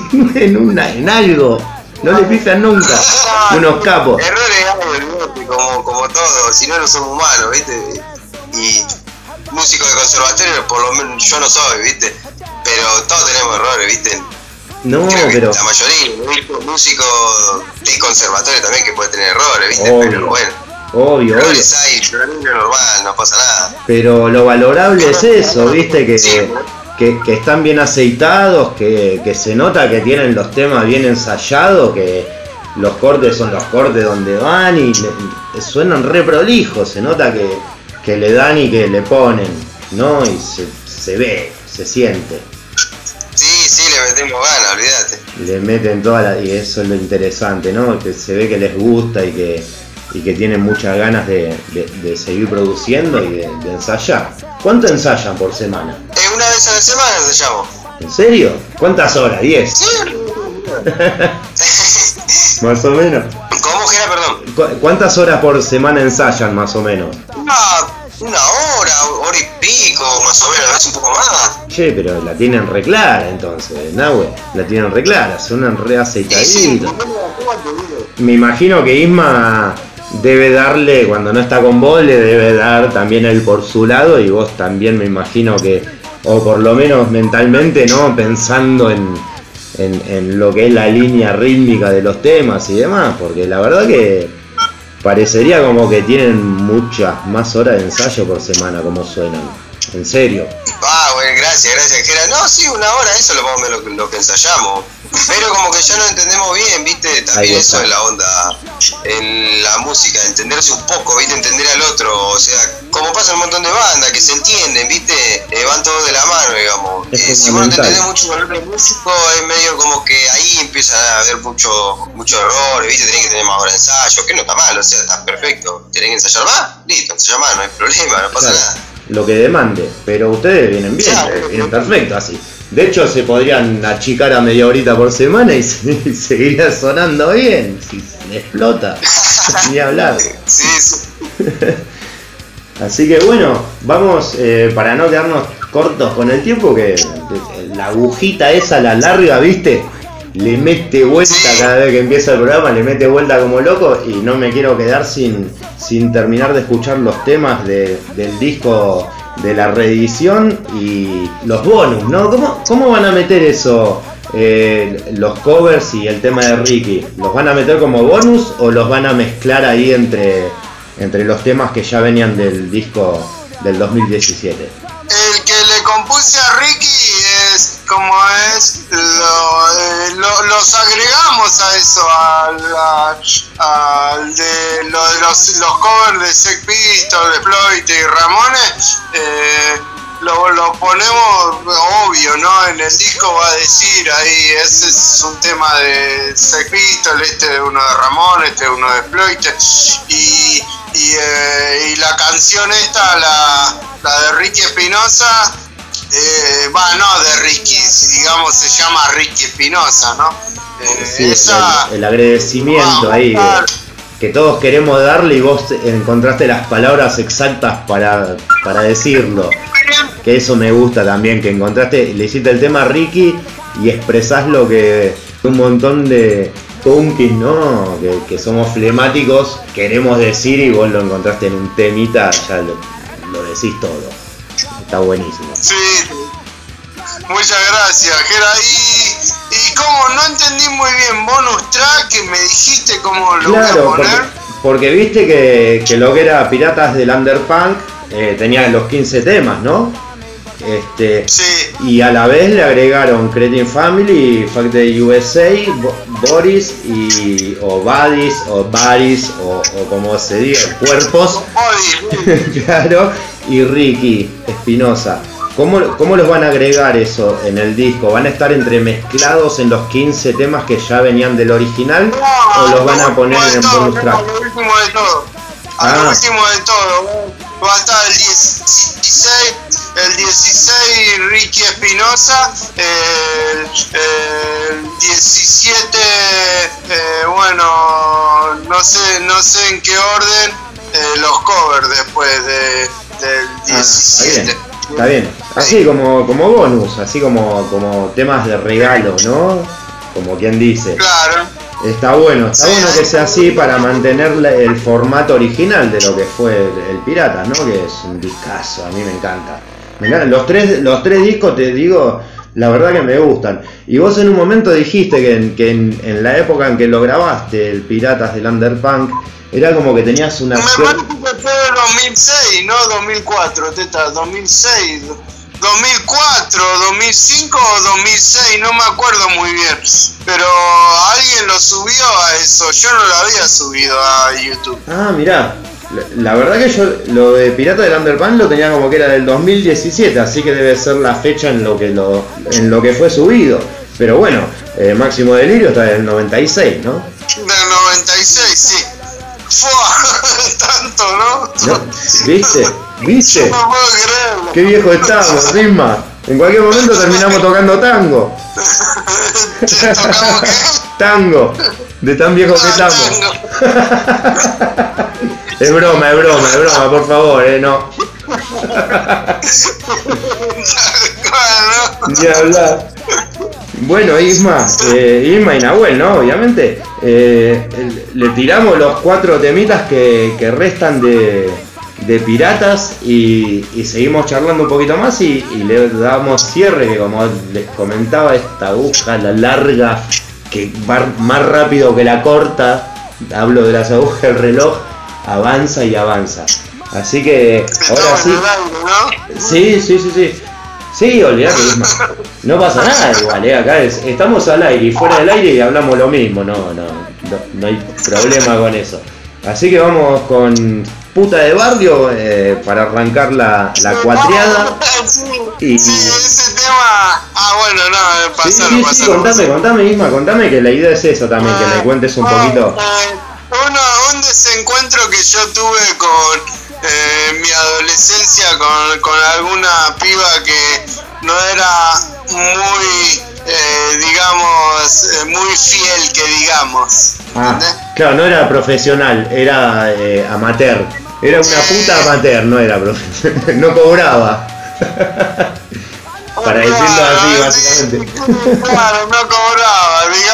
en algo, no le pifian nunca, unos capos. Errores hay, como todo, si no somos humanos, ¿viste? Y músicos de conservatorio, por lo menos yo no soy, ¿viste? Pero todos tenemos errores, ¿viste? No, creo pero... La mayoría, músicos de conservatorio también que puede tener errores, ¿viste? Obvio. Pero bueno. Obvio. Hay, pero es normal, no pasa nada. Pero lo valorable es eso, viste, que están bien aceitados, que se nota que tienen los temas bien ensayados, que los cortes son los cortes donde van y suenan re prolijos, se nota que le dan y que le ponen, ¿no? Y se ve, se siente. Sí, le metemos ganas, olvídate. Le meten y eso es lo interesante, ¿no? Que se ve que les gusta y que tienen muchas ganas de seguir produciendo y de ensayar. ¿Cuánto ensayan por semana? Una vez a la semana ensayamos. ¿En serio? ¿Cuántas horas? ¿10? Sí. Más o menos. ¿Cómo, Gera, perdón? ¿Cuántas horas por semana ensayan, más o menos? Una hora y pico, más o menos, es un poco más. Che, pero la tienen re clara entonces, Nahue. La tienen re clara, suenan re aceitaditos. Sí. Me imagino que Isma debe darle, cuando no está con vos, le debe dar también él por su lado, y vos también me imagino que, o por lo menos mentalmente, ¿no? Pensando en lo que es la línea rítmica de los temas y demás, porque la verdad que parecería como que tienen muchas más horas de ensayo por semana, como suenan. En serio. Bueno, gracias, Gera. No, sí, una hora, eso es lo que ensayamos. Pero como que ya no entendemos bien, ¿viste? También eso es la onda en la música, entenderse un poco, ¿viste? Entender al otro, o sea, como pasa en un montón de bandas que se entienden, ¿viste? Van todos de la mano, digamos. Si vos no te entendés mucho con el músico, es medio como que ahí empiezan a haber muchos errores, ¿viste? Tenés que tener más horas de ensayo, que no está mal, o sea, está perfecto. Tenés que ensayar más, listo, ensayar más, no hay problema, no pasa nada. Lo que demande, pero ustedes vienen bien, vienen perfecto así. De hecho se podrían achicar a media horita por semana y seguiría sonando bien, si se explota, ni hablar. Sí. Así que bueno, vamos, para no quedarnos cortos con el tiempo, que la agujita esa, la larga, ¿viste? le mete vuelta Sí. cada vez que empieza el programa, le mete vuelta como loco y no me quiero quedar sin terminar de escuchar los temas del disco de la reedición y los bonus, ¿no? ¿Cómo van a meter eso? Los covers y el tema de Ricky, ¿los van a meter como bonus o los van a mezclar ahí entre los temas que ya venían del disco del 2017? El que le compuse a Ricky es como es, los agregamos a eso, al de los covers de Sex Pistols, de Floyd y Ramones. Lo ponemos obvio, ¿no? En el disco va a decir ahí, ese es un tema de Sex Pistols, este es uno de Ramones, este es uno de Floyd, y la canción esta, la de Ricky Espinosa, no de Ricky, digamos se llama Ricky Espinosa, ¿no? Sí, Esa, el agradecimiento ahí que todos queremos darle y vos encontraste las palabras exactas para decirlo. Que eso me gusta también, que encontraste, le hiciste el tema a Ricky y expresás lo que un montón de punkis, ¿no? Que somos flemáticos, queremos decir y vos lo encontraste en un temita, ya lo decís todo. Está buenísimo. sí, muchas gracias, Gera. Y como no entendí muy bien, bonus track, que me dijiste cómo lo Claro, voy a poner. porque viste que lo que era Piratas del Underpunk tenía los 15 temas, ¿no? Sí, Y a la vez le agregaron Cretin Family, Fact Day USA, Boris o Badis o Baris o como se diga, Cuerpos, Body. claro, y Ricky Espinosa. ¿Cómo los van a agregar eso en el disco? ¿Van a estar entremezclados en los 15 temas que ya venían del original o los van a poner en bonus track? Lo último de todo. Lo último de todo. Va a estar el 16 Ricky Espinosa, el 17, bueno, no sé en qué orden, los covers después del 17. Está bien. Así como bonus, así como temas de regalo, ¿no? Como quien dice. Claro. Está bueno que sea así para mantener el formato original de lo que fue el Pirata, ¿no? Que es un discazo, a mí me encanta. Me encantan. Los tres discos, te digo, la verdad que me gustan. Y vos en un momento dijiste que en la época en que lo grabaste, el Piratas del Underpunk, era como que tenías una... Me parece que fue 2006, no 2004, teta, 2006, 2004, 2005 o 2006, no me acuerdo muy bien. Pero alguien lo subió a eso, yo no lo había subido a YouTube. Ah, mirá, la verdad que yo lo de Pirata del Underpunk lo tenía como que era del 2017, así que debe ser la fecha en lo que fue subido. Pero bueno, Máximo Delirio está del 96, ¿no? Del 96, sí. ¡Fua! Tanto, ¿no? ¿Viste? No puedo creerlo. Qué viejo estamos, Risma. En cualquier momento terminamos tocando tango. ¿Tocamos qué? Tango. De tan viejo que estamos. Es broma, por favor, no. Ni hablar. Bueno, Isma y Nahuel, ¿no? Obviamente. Le tiramos los 4 temitas que restan de Piratas y seguimos charlando un poquito más y le damos cierre, que como les comentaba, esta aguja, la larga, que va más rápido que la corta, hablo de las agujas del reloj, avanza y avanza. Así que ahora sí. Sí. Sí, olvidate, Isma. No pasa nada igual, acá estamos al aire y fuera del aire y hablamos lo mismo, no hay problema con eso. Así que vamos con Puta de Barrio para arrancar la cuatreada. Sí, ese tema. Bueno, no, pasalo. Contame, Isma, contame, que la idea es esa también, que me cuentes un poquito. Un desencuentro que yo tuve con mi adolescencia con alguna piba que no era muy, digamos, muy fiel, que digamos. Claro, no era profesional, era amateur. Era una puta amateur, no era profesional, no cobraba. Para decirlo así, básicamente. Claro, no cobraba, digamos.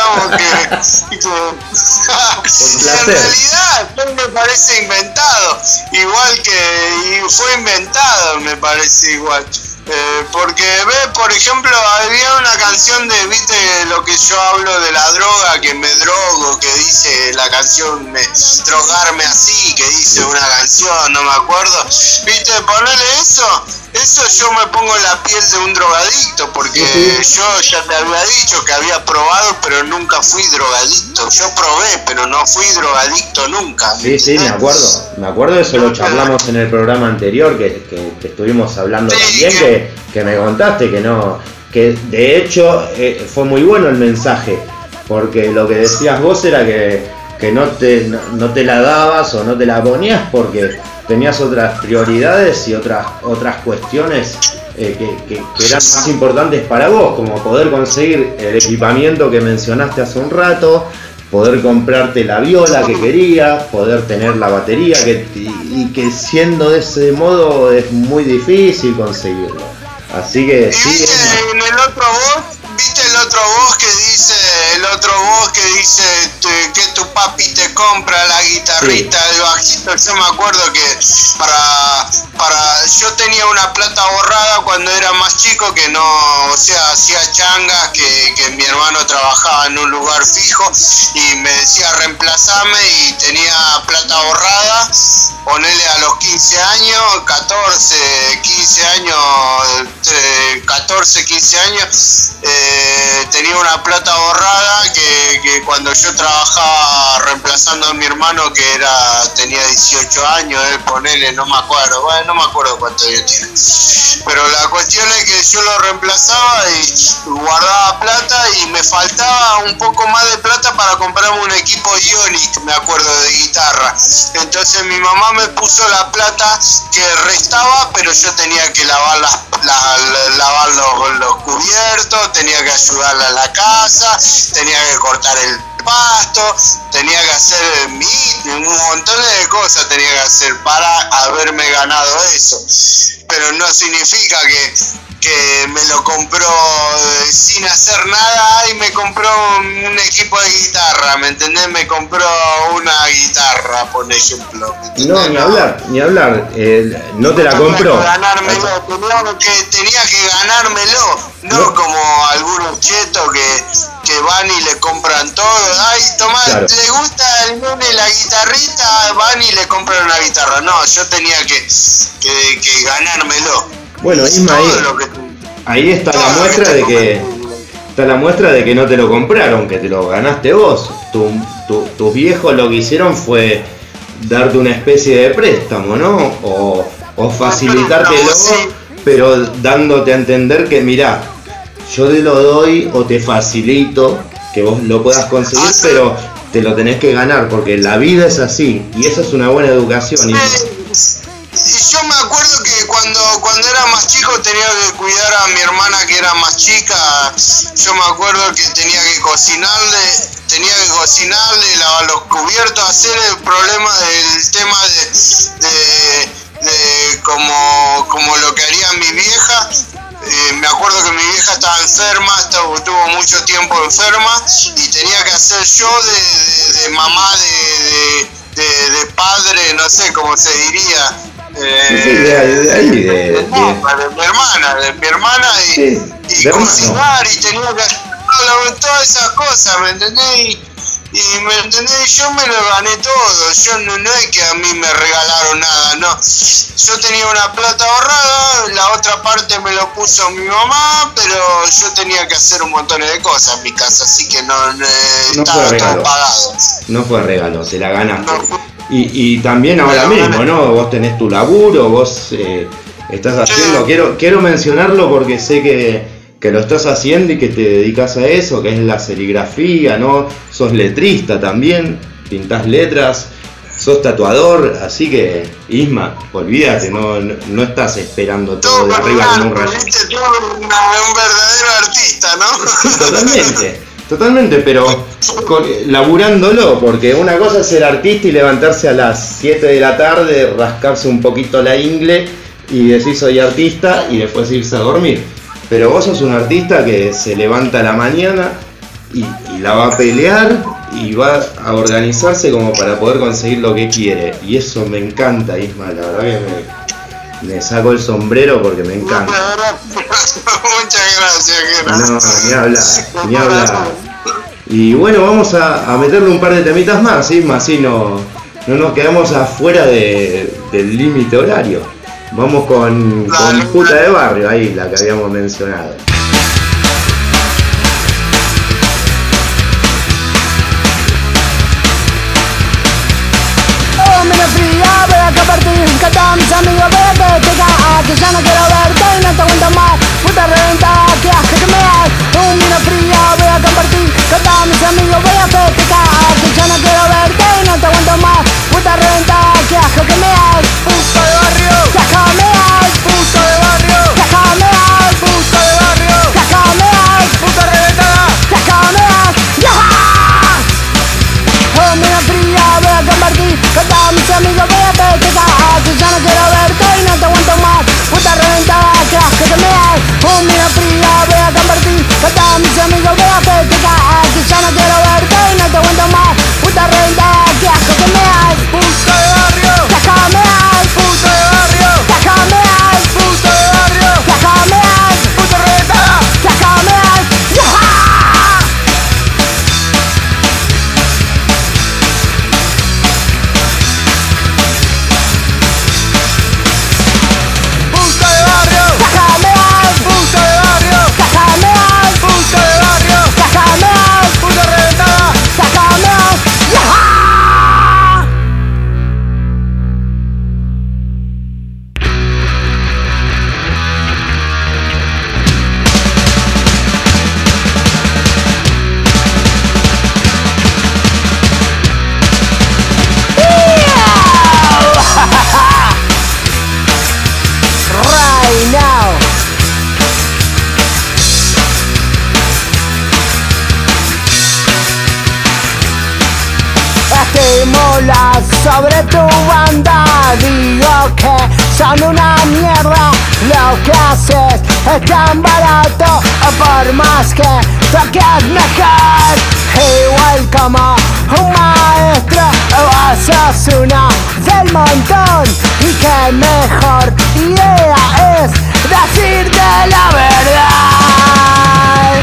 como que en realidad me parece inventado, igual que y fue inventado, me parece igual. Porque ve, por ejemplo, había una canción de, viste, lo que yo hablo de la droga, que me drogo, que dice la canción drogarme así, que dice una canción, no me acuerdo, viste, ponerle eso yo me pongo en la piel de un drogadicto, porque yo ya te había dicho que había probado, pero nunca fui drogadicto. Yo probé, pero no fui drogadicto nunca. Sí, me acuerdo, eso lo charlamos en el programa anterior, que estuvimos hablando también, que me contaste que de hecho fue muy bueno el mensaje, porque lo que decías vos era que no te la dabas o no te la ponías porque tenías otras prioridades y otras cuestiones que eran más importantes para vos, como poder conseguir el equipamiento que mencionaste hace un rato, poder comprarte la viola que querías, poder tener la batería, y que siendo de ese modo es muy difícil conseguirlo. Así que sí. ¿Viste el otro voz que dice que tu papi te compra la guitarrita, el bajito? Yo me acuerdo que yo tenía una plata ahorrada cuando era más chico, que no, o sea, hacía changas, que mi hermano trabajaba en un lugar fijo y me decía reemplazame, y tenía plata ahorrada, ponele a los 15 años, 15 años, tenía una plata ahorrada que cuando yo trabajaba reemplazando a mi hermano, que tenía 18 años, ponele, no me acuerdo cuánto años tiene, pero la cuestión es que yo lo reemplazaba y guardaba plata, y me faltaba un poco más de plata para comprarme un equipo Ionic, me acuerdo, de guitarra. Entonces mi mamá me puso la plata que restaba, pero yo tenía que lavar los cubiertos, tenía que ayudarla a la casa, tenía que cortar el pasto, tenía que hacer un montón de cosas tenía que hacer para haberme ganado eso. Pero no significa que me lo compró sin hacer nada y me compró un equipo de guitarra, ¿me entendés? Me compró una guitarra, por ejemplo. No, ni hablar, no te la compró. Tenía que ganármelo, no como algunos chetos que van y le compran todo. Ay, tomá, claro. ¿Le gusta el nene la guitarrita? Van y le compran una guitarra. No, yo tenía que ganármelo. Bueno, Isma, ahí está la muestra de que no te lo compraron, que te lo ganaste vos. Tus viejos lo que hicieron fue darte una especie de préstamo, ¿no? O facilitártelo, pero dándote a entender que mirá, yo te lo doy o te facilito que vos lo puedas conseguir, pero te lo tenés que ganar, porque la vida es así, y eso es una buena educación. Y yo me acuerdo que cuando era más chico tenía que cuidar a mi hermana, que era más chica. Yo me acuerdo que tenía que cocinarle, lavar los cubiertos, hacer el tema de como lo que haría mi vieja. Me acuerdo que mi vieja estaba enferma, estuvo mucho tiempo enferma, y tenía que hacer yo de mamá, de padre, no sé cómo se diría. De mi hermana y cocinar, y tenía que hacer todas esas cosas, ¿me entendés? Y me entendés, yo me lo gané todo. Yo no es que a mí me regalaron nada, no. Yo tenía una plata ahorrada, la otra parte me lo puso mi mamá, pero yo tenía que hacer un montón de cosas en mi casa, así que no estaba todo pagado. No fue regalo, te la ganaste. Y también ahora mismo, ¿no? Vos tenés tu laburo, vos estás haciendo, quiero mencionarlo porque sé que lo estás haciendo y que te dedicas a eso, que es la serigrafía, ¿no? Sos letrista también, pintás letras, sos tatuador, así que, Isma, olvídate, no estás esperando todo de arriba como un rayo. Un verdadero artista, ¿no? Totalmente, pero laburándolo, porque una cosa es ser artista y levantarse a las 7 de la tarde, rascarse un poquito la ingle y decir soy artista y después irse a dormir. Pero vos sos un artista que se levanta a la mañana y la va a pelear y va a organizarse como para poder conseguir lo que quiere. Y eso me encanta, Isma, la verdad que me saco el sombrero porque me encanta. Muchas gracias, No, ni hablar. Y bueno, vamos a meterle un par de temitas más, Isma, así no nos quedamos afuera del límite horario. Vamos con Puta de Barrio, ahí la que habíamos mencionado. Mira fría, voy a compartir con todos mis amigos, voy a festejar, que ya no quiero verte y no te aguanto más, puta renta, que asco que me das. Mira fría, voy a compartir con todos mis amigos, voy a festejar, que ya no quiero verte y no te aguanto más, puta renta, que asco que me das. Puta de barrio, que asco me das, puta de barrio, que asco me das, puta de barrio, que asco me das, puta reventada, que asco me das. Mira fría, voy a compartir con todos mis amigos, voy a festejar, que ya no quiero verte y no te aguanto más, puta reventada, que asco que me das. Mira fría, voy a compartir con todos mis amigos, voy a festejar, que ya no quiero verte y no te aguanto más, puta reventada, que asco que me das. Puta de barrio, que asco me das, puta de barrio, que asco me das, puta de barrio, que asco me das, puta reventada, que asco me das. Sobre tu banda digo que son una mierda, lo que haces es tan barato, por más que toques mejor, igual como un maestro, vos sos uno del montón, y que mejor idea es decirte la verdad.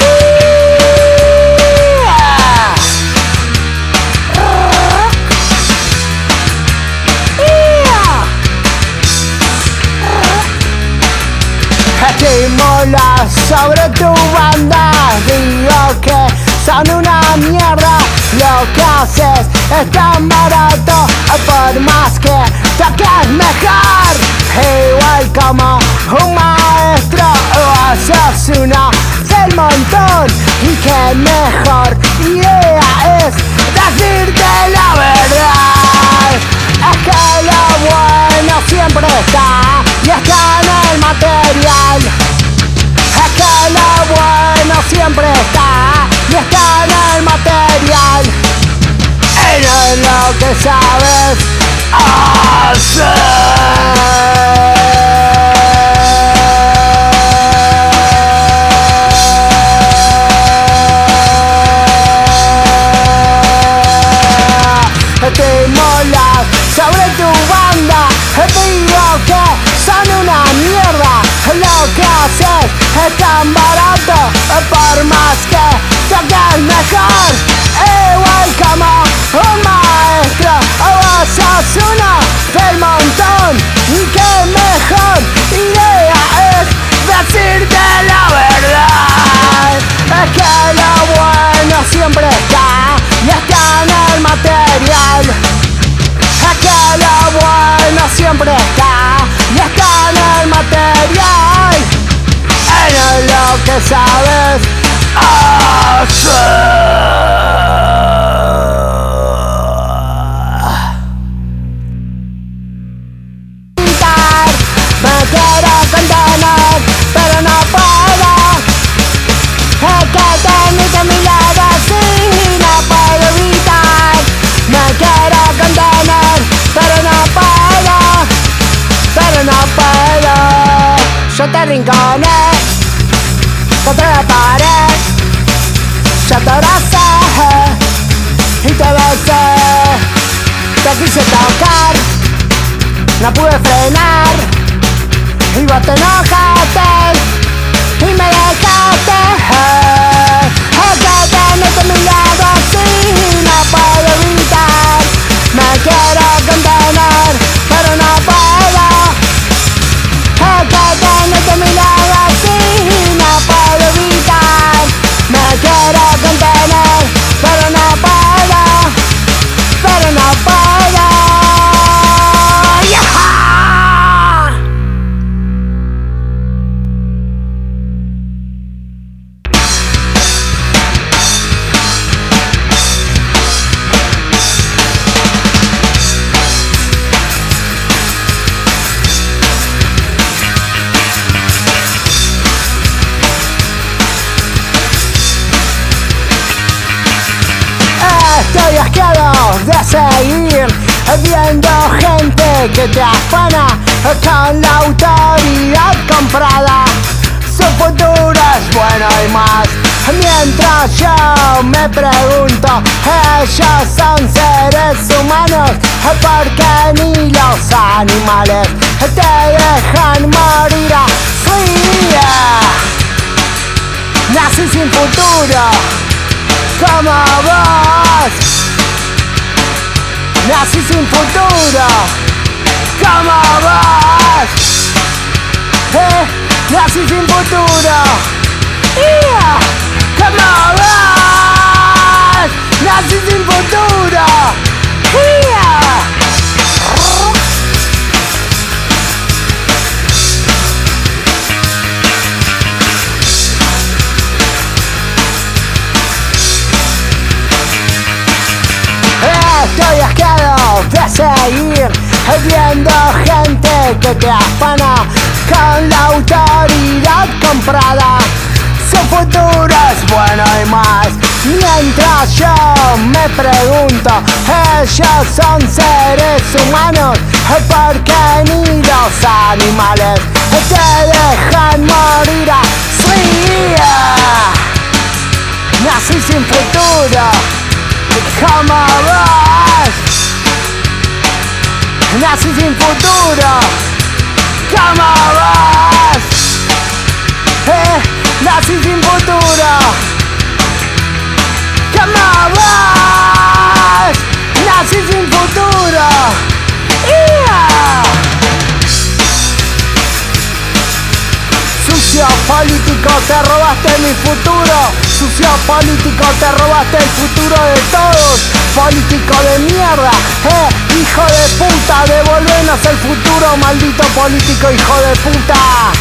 Mola sobre tu banda, digo que son una mierda, lo que haces es tan barato, por más que toques mejor, igual como un maestro, vos sos uno del montón, y que mejor idea es decirte la verdad. Es que lo bueno siempre está, y está en el material. Es que lo bueno siempre está, y está en el material. Eres lo que sabes hacer. Te molas sobre tu banda, digo que son una mierda, lo que haces es tan barato, por más que toques mejor, igual como un maestro, vos sos uno del montón, y que mejor idea es decirte la verdad. Es que lo bueno siempre está, y está en el material. Es que lo bueno siempre está, y está en el material. Eres lo que sabes hacer. Me quiero contener, pero no puedo. Es que tenés a mi lado así, no puedo evitar. Me quiero contener, pero no puedo. Yo te rinconé contra la pared, yo te abracé. te besé, te quise tocar, no pude frenar, y vos te enojaste y me dejaste. Que tenerte a mi lado así no puedo evitar, me quiero contener pero no puedo. Que tenerte a mi lado así no puedo evitar, me quiero contener pero no puedo, pero no puedo. ¡Yeah! Estoy asqueado de seguir viendo gente que te afana con la autoridad comprada. Su futuro es bueno y más. Mientras yo me pregunto, ellos son seres humanos, porque ni los animales te dejan morir así. Nací sin futuro como vos, nací sin futuro como vos, nací sin futuro, como vos, nací sin futuro, Estoy asqueado de seguir viendo gente que te afana con la autoridad comprada. Su futuro es bueno y más. Mientras yo me pregunto, ellos son seres humanos, porque ni los animales te dejan morir así. Nací sin futuro como vos, nací sin futuro como vos, nací sin futuro como vos, nací sin futuro. Sucio político, te robaste mi futuro. Sucio político, te robaste el futuro de todos. Político de mierda, hijo de puta, devolvenos el futuro, maldito político, hijo de puta.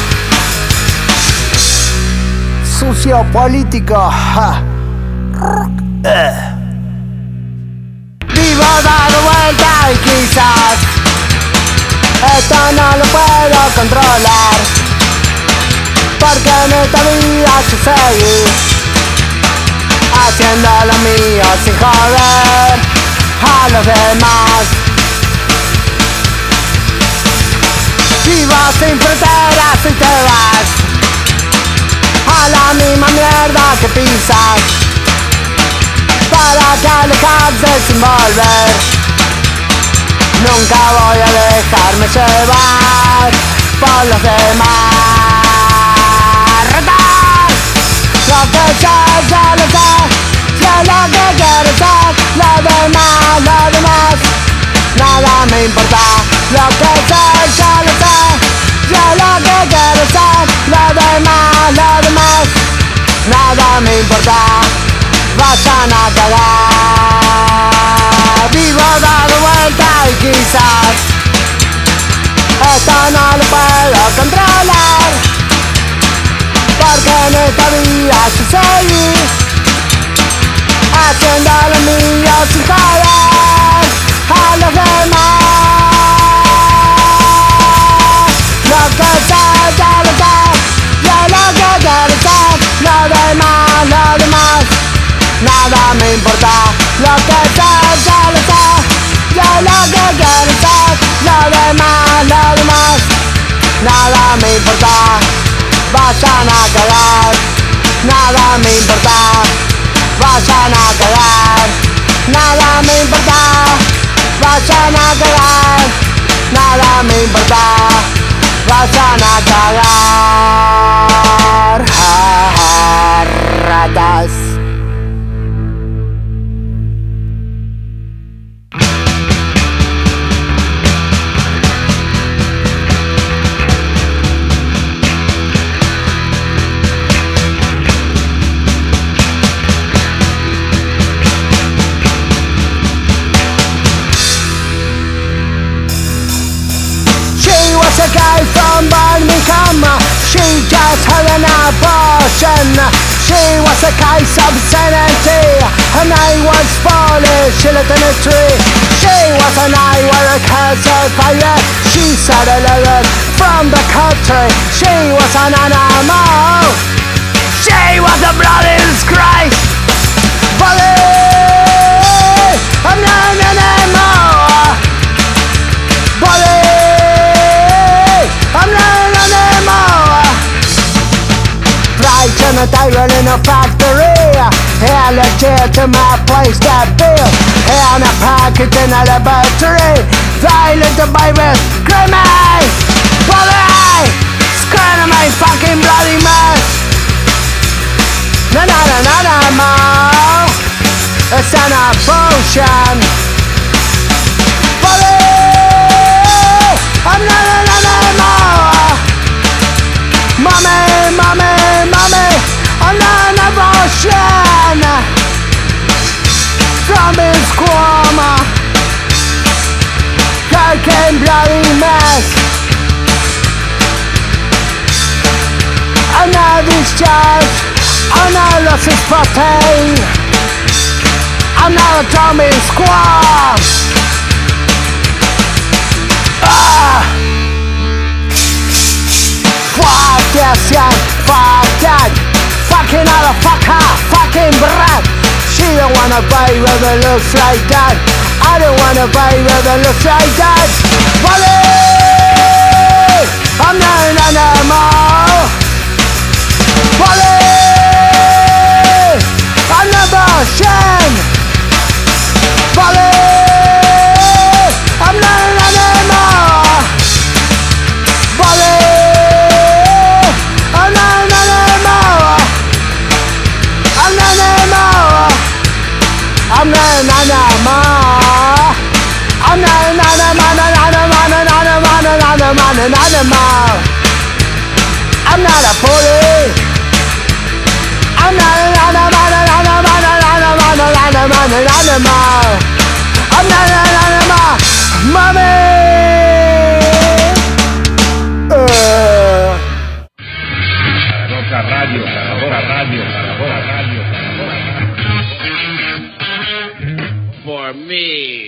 Sucio político. Vivo dando vuelta y quizás esto no lo puedo controlar, porque en esta vida yo seguí haciendo lo mío sin joder a los demás. Vivo sin fronteras y te vas a la misma mierda que pisas, para que alejarse sin volver. Nunca voy a dejarme llevar por los demás. Lo que sé, ya lo sé, sé lo que quiero ser. Lo demás, nada me importa. Lo que sé, ya lo sé, sé lo que quiero ser. Lo demás, nada me importa. Vayan a cagar. Vivo dando vuelta y quizás esto no lo puedo controlar, porque en esta vida yo seguí haciendo lo mío sin joder a los demás. Lo que sé, ya lo sé, yo lo que quiero ser. Lo demás, nada me importa. Lo que sé, ya lo sé, yo lo que quiero ser. Lo demás, nada me importa. Vayan a cagar, nada me importa. Vayan a cagar, nada me importa, vayan a cagar, nada me importa, vayan a cagar, ratas. A guy from Birmingham, she just had an abortion. She was a case of sanity, and I was foolish, she lived in a tree. She was an eye where a cancer fire. She said a letter from the country. She was an animal. She was a bloody disgrace. Bully, I'm not an animal. Bully, I'm not an animal. Frightened a tyrant in a factory, a legitimate place to build, and a package in a laboratory. Violent the virus, screaming, bully, screaming my fucking bloody mess. Not an animal, it's an abortion. Bully, I'm not an animal. Mommy, mommy, mommy, I'm not an abortion. Zombie squirm, fucking bloody mess. I'm not discharged, I'm not losses for pain. I'm not a zombie squirm. Fuck yes, yeah, fuck that. Fucking motherfucker, fucking brat. She don't wanna baby that looks like that. I don't wanna baby that looks like that. Bully, I'm not an animal. Bully, I'm not abortion. Bully, I'm not an animal. Bully, I'm not an animal. I'm not an animal. I'm not an animal. I'm not an animal. I'm not a bully. I'm not an animal. I'm not an animal. Mommy. Roca Radio, Roca Radio, Roca Radio, For me.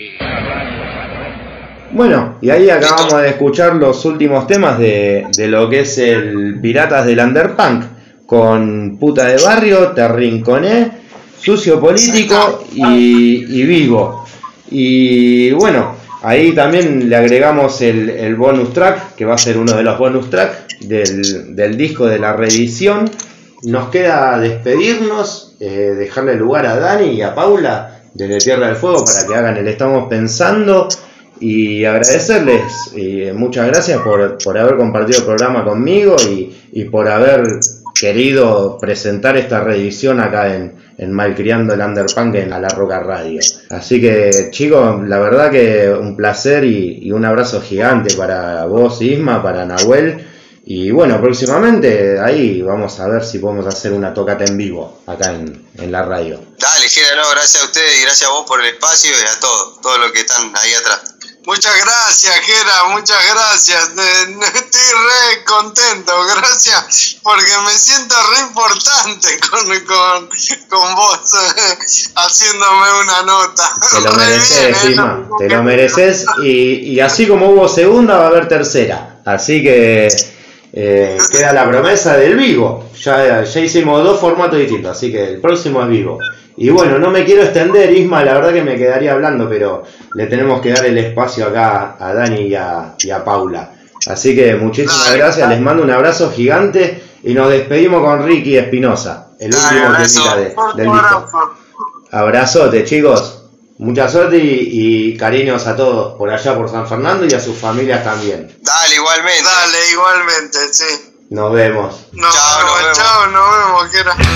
Bueno, y ahí acabamos de escuchar los últimos temas de lo que es el Piratas del Underpunk, con Puta de Barrio, Te Rinconé, Sucio Político y Vivo. Y bueno, ahí también le agregamos el bonus track, que va a ser uno de los bonus track del disco de la reedición. Nos queda despedirnos, dejarle lugar a Dani y a Paula desde Tierra del Fuego para que hagan el Estamos Pensando. Y agradecerles, muchas gracias por haber compartido el programa conmigo y por haber querido presentar esta reedición acá en Malcriando el Underpunk en La Roca Radio. Así que chicos, la verdad que un placer y un abrazo gigante para vos, Isma, para Nahuel. Y bueno, próximamente ahí vamos a ver si podemos hacer una tocata en vivo acá en la radio. Dale, Jera, no, gracias a ustedes y gracias a vos por el espacio y a todos los que están ahí atrás. Muchas gracias, Jera, muchas gracias. Estoy re contento, gracias, porque me siento re importante con vos haciéndome una nota. Te lo mereces, Isma, te lo mereces. Y así como hubo segunda, va a haber tercera. Así que queda la promesa del vivo. Ya hicimos 2 formatos distintos, así que el próximo es vivo. Y bueno, no me quiero extender, Isma, la verdad que me quedaría hablando, pero le tenemos que dar el espacio acá a Dani y a Paula. Así que muchísimas gracias, les mando un abrazo gigante y nos despedimos con Ricky Espinosa, el último temita del disco. Abrazote, chicos. Mucha suerte y cariños a todos por allá por San Fernando y a sus familias también. Dale, igualmente, sí. Nos vemos. Nos vemos, que era.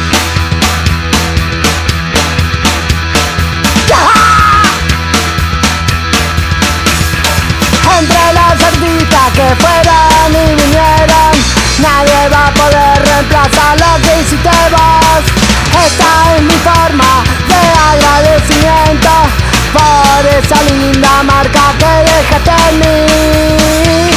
Entre las artistas que fueran y vinieran, nadie va a poder reemplazar lo que hiciste vos. Esta es mi forma de agradecimiento por esa linda marca que dejaste en mí.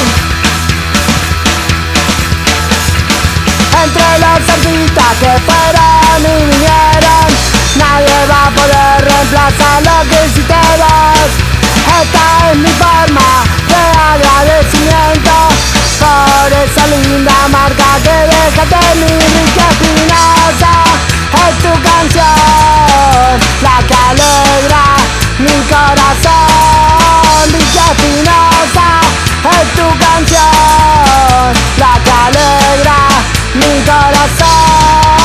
Entre los artistas que fueran y vinieran, nadie va a poder reemplazar lo que hiciste vos. Esta es mi forma de agradecimiento por esa linda marca que dejaste en mi Ricky Espinosa. Es tu canción la que alegra mi corazón. Ricky Espinosa, es tu canción la que alegra mi corazón.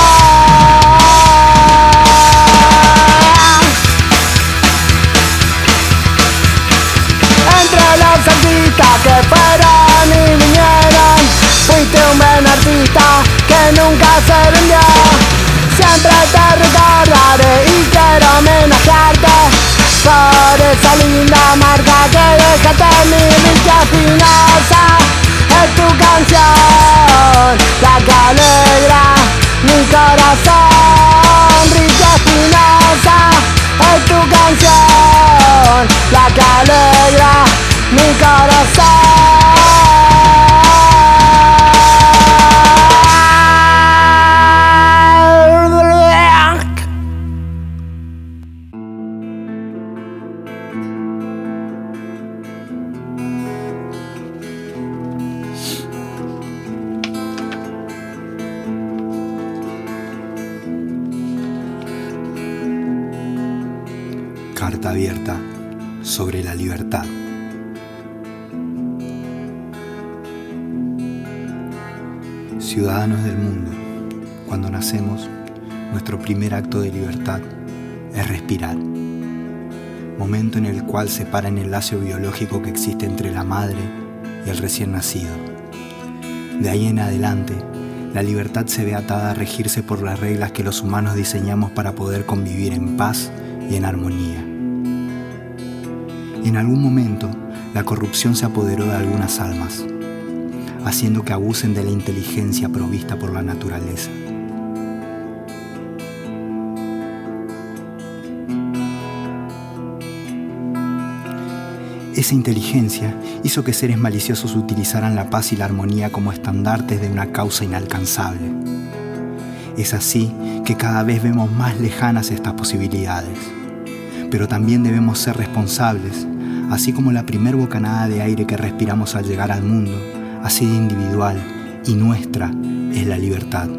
Entre los artistas que fueron y vinieron, fuiste un buen artista que nunca se vendió. Siempre te recordaré y quiero homenajearte por esa linda marca que dejaste en mi Ricky Espinosa. Es tu canción la que alegra mi corazón. Ricky Espinosa, es tu canción la que alegra mi corazón. Carta abierta sobre la libertad. Ciudadanos del mundo, cuando nacemos, nuestro primer acto de libertad es respirar. Momento en el cual se para en el lazo biológico que existe entre la madre y el recién nacido. De ahí en adelante, la libertad se ve atada a regirse por las reglas que los humanos diseñamos para poder convivir en paz y en armonía. En algún momento, la corrupción se apoderó de algunas almas, haciendo que abusen de la inteligencia provista por la naturaleza. Esa inteligencia hizo que seres maliciosos utilizaran la paz y la armonía como estandartes de una causa inalcanzable. Es así que cada vez vemos más lejanas estas posibilidades. Pero también debemos ser responsables, así como la primer bocanada de aire que respiramos al llegar al mundo, así de individual y nuestra es la libertad.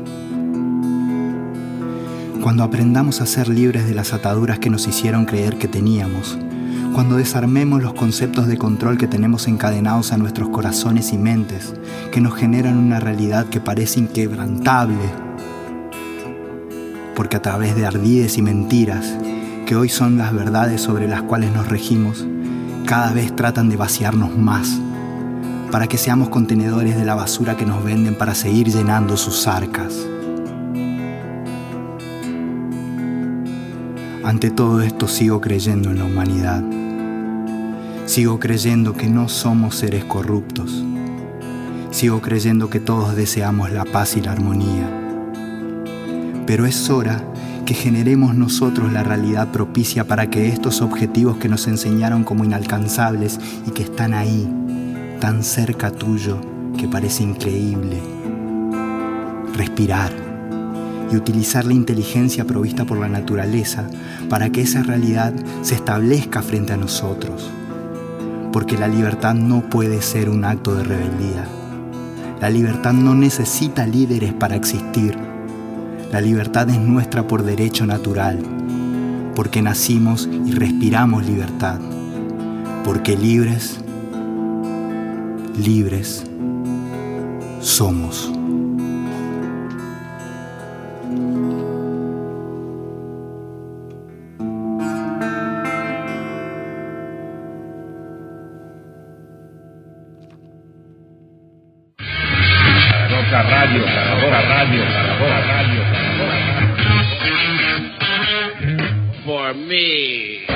Cuando aprendamos a ser libres de las ataduras que nos hicieron creer que teníamos, cuando desarmemos los conceptos de control que tenemos encadenados a nuestros corazones y mentes, que nos generan una realidad que parece inquebrantable, porque a través de ardides y mentiras, que hoy son las verdades sobre las cuales nos regimos, cada vez tratan de vaciarnos más, para que seamos contenedores de la basura que nos venden para seguir llenando sus arcas. Ante todo esto sigo creyendo en la humanidad. Sigo creyendo que no somos seres corruptos. Sigo creyendo que todos deseamos la paz y la armonía. Pero es hora que generemos nosotros la realidad propicia para que estos objetivos que nos enseñaron como inalcanzables y que están ahí, tan cerca tuyo, que parece increíble, respirar y utilizar la inteligencia provista por la naturaleza para que esa realidad se establezca frente a nosotros. Porque la libertad no puede ser un acto de rebeldía. La libertad no necesita líderes para existir. La libertad es nuestra por derecho natural, porque nacimos y respiramos libertad, porque libres somos. Zaragoza Radio, Zaragoza Radio, Zaragoza Radio, Zaragoza Radio. For me.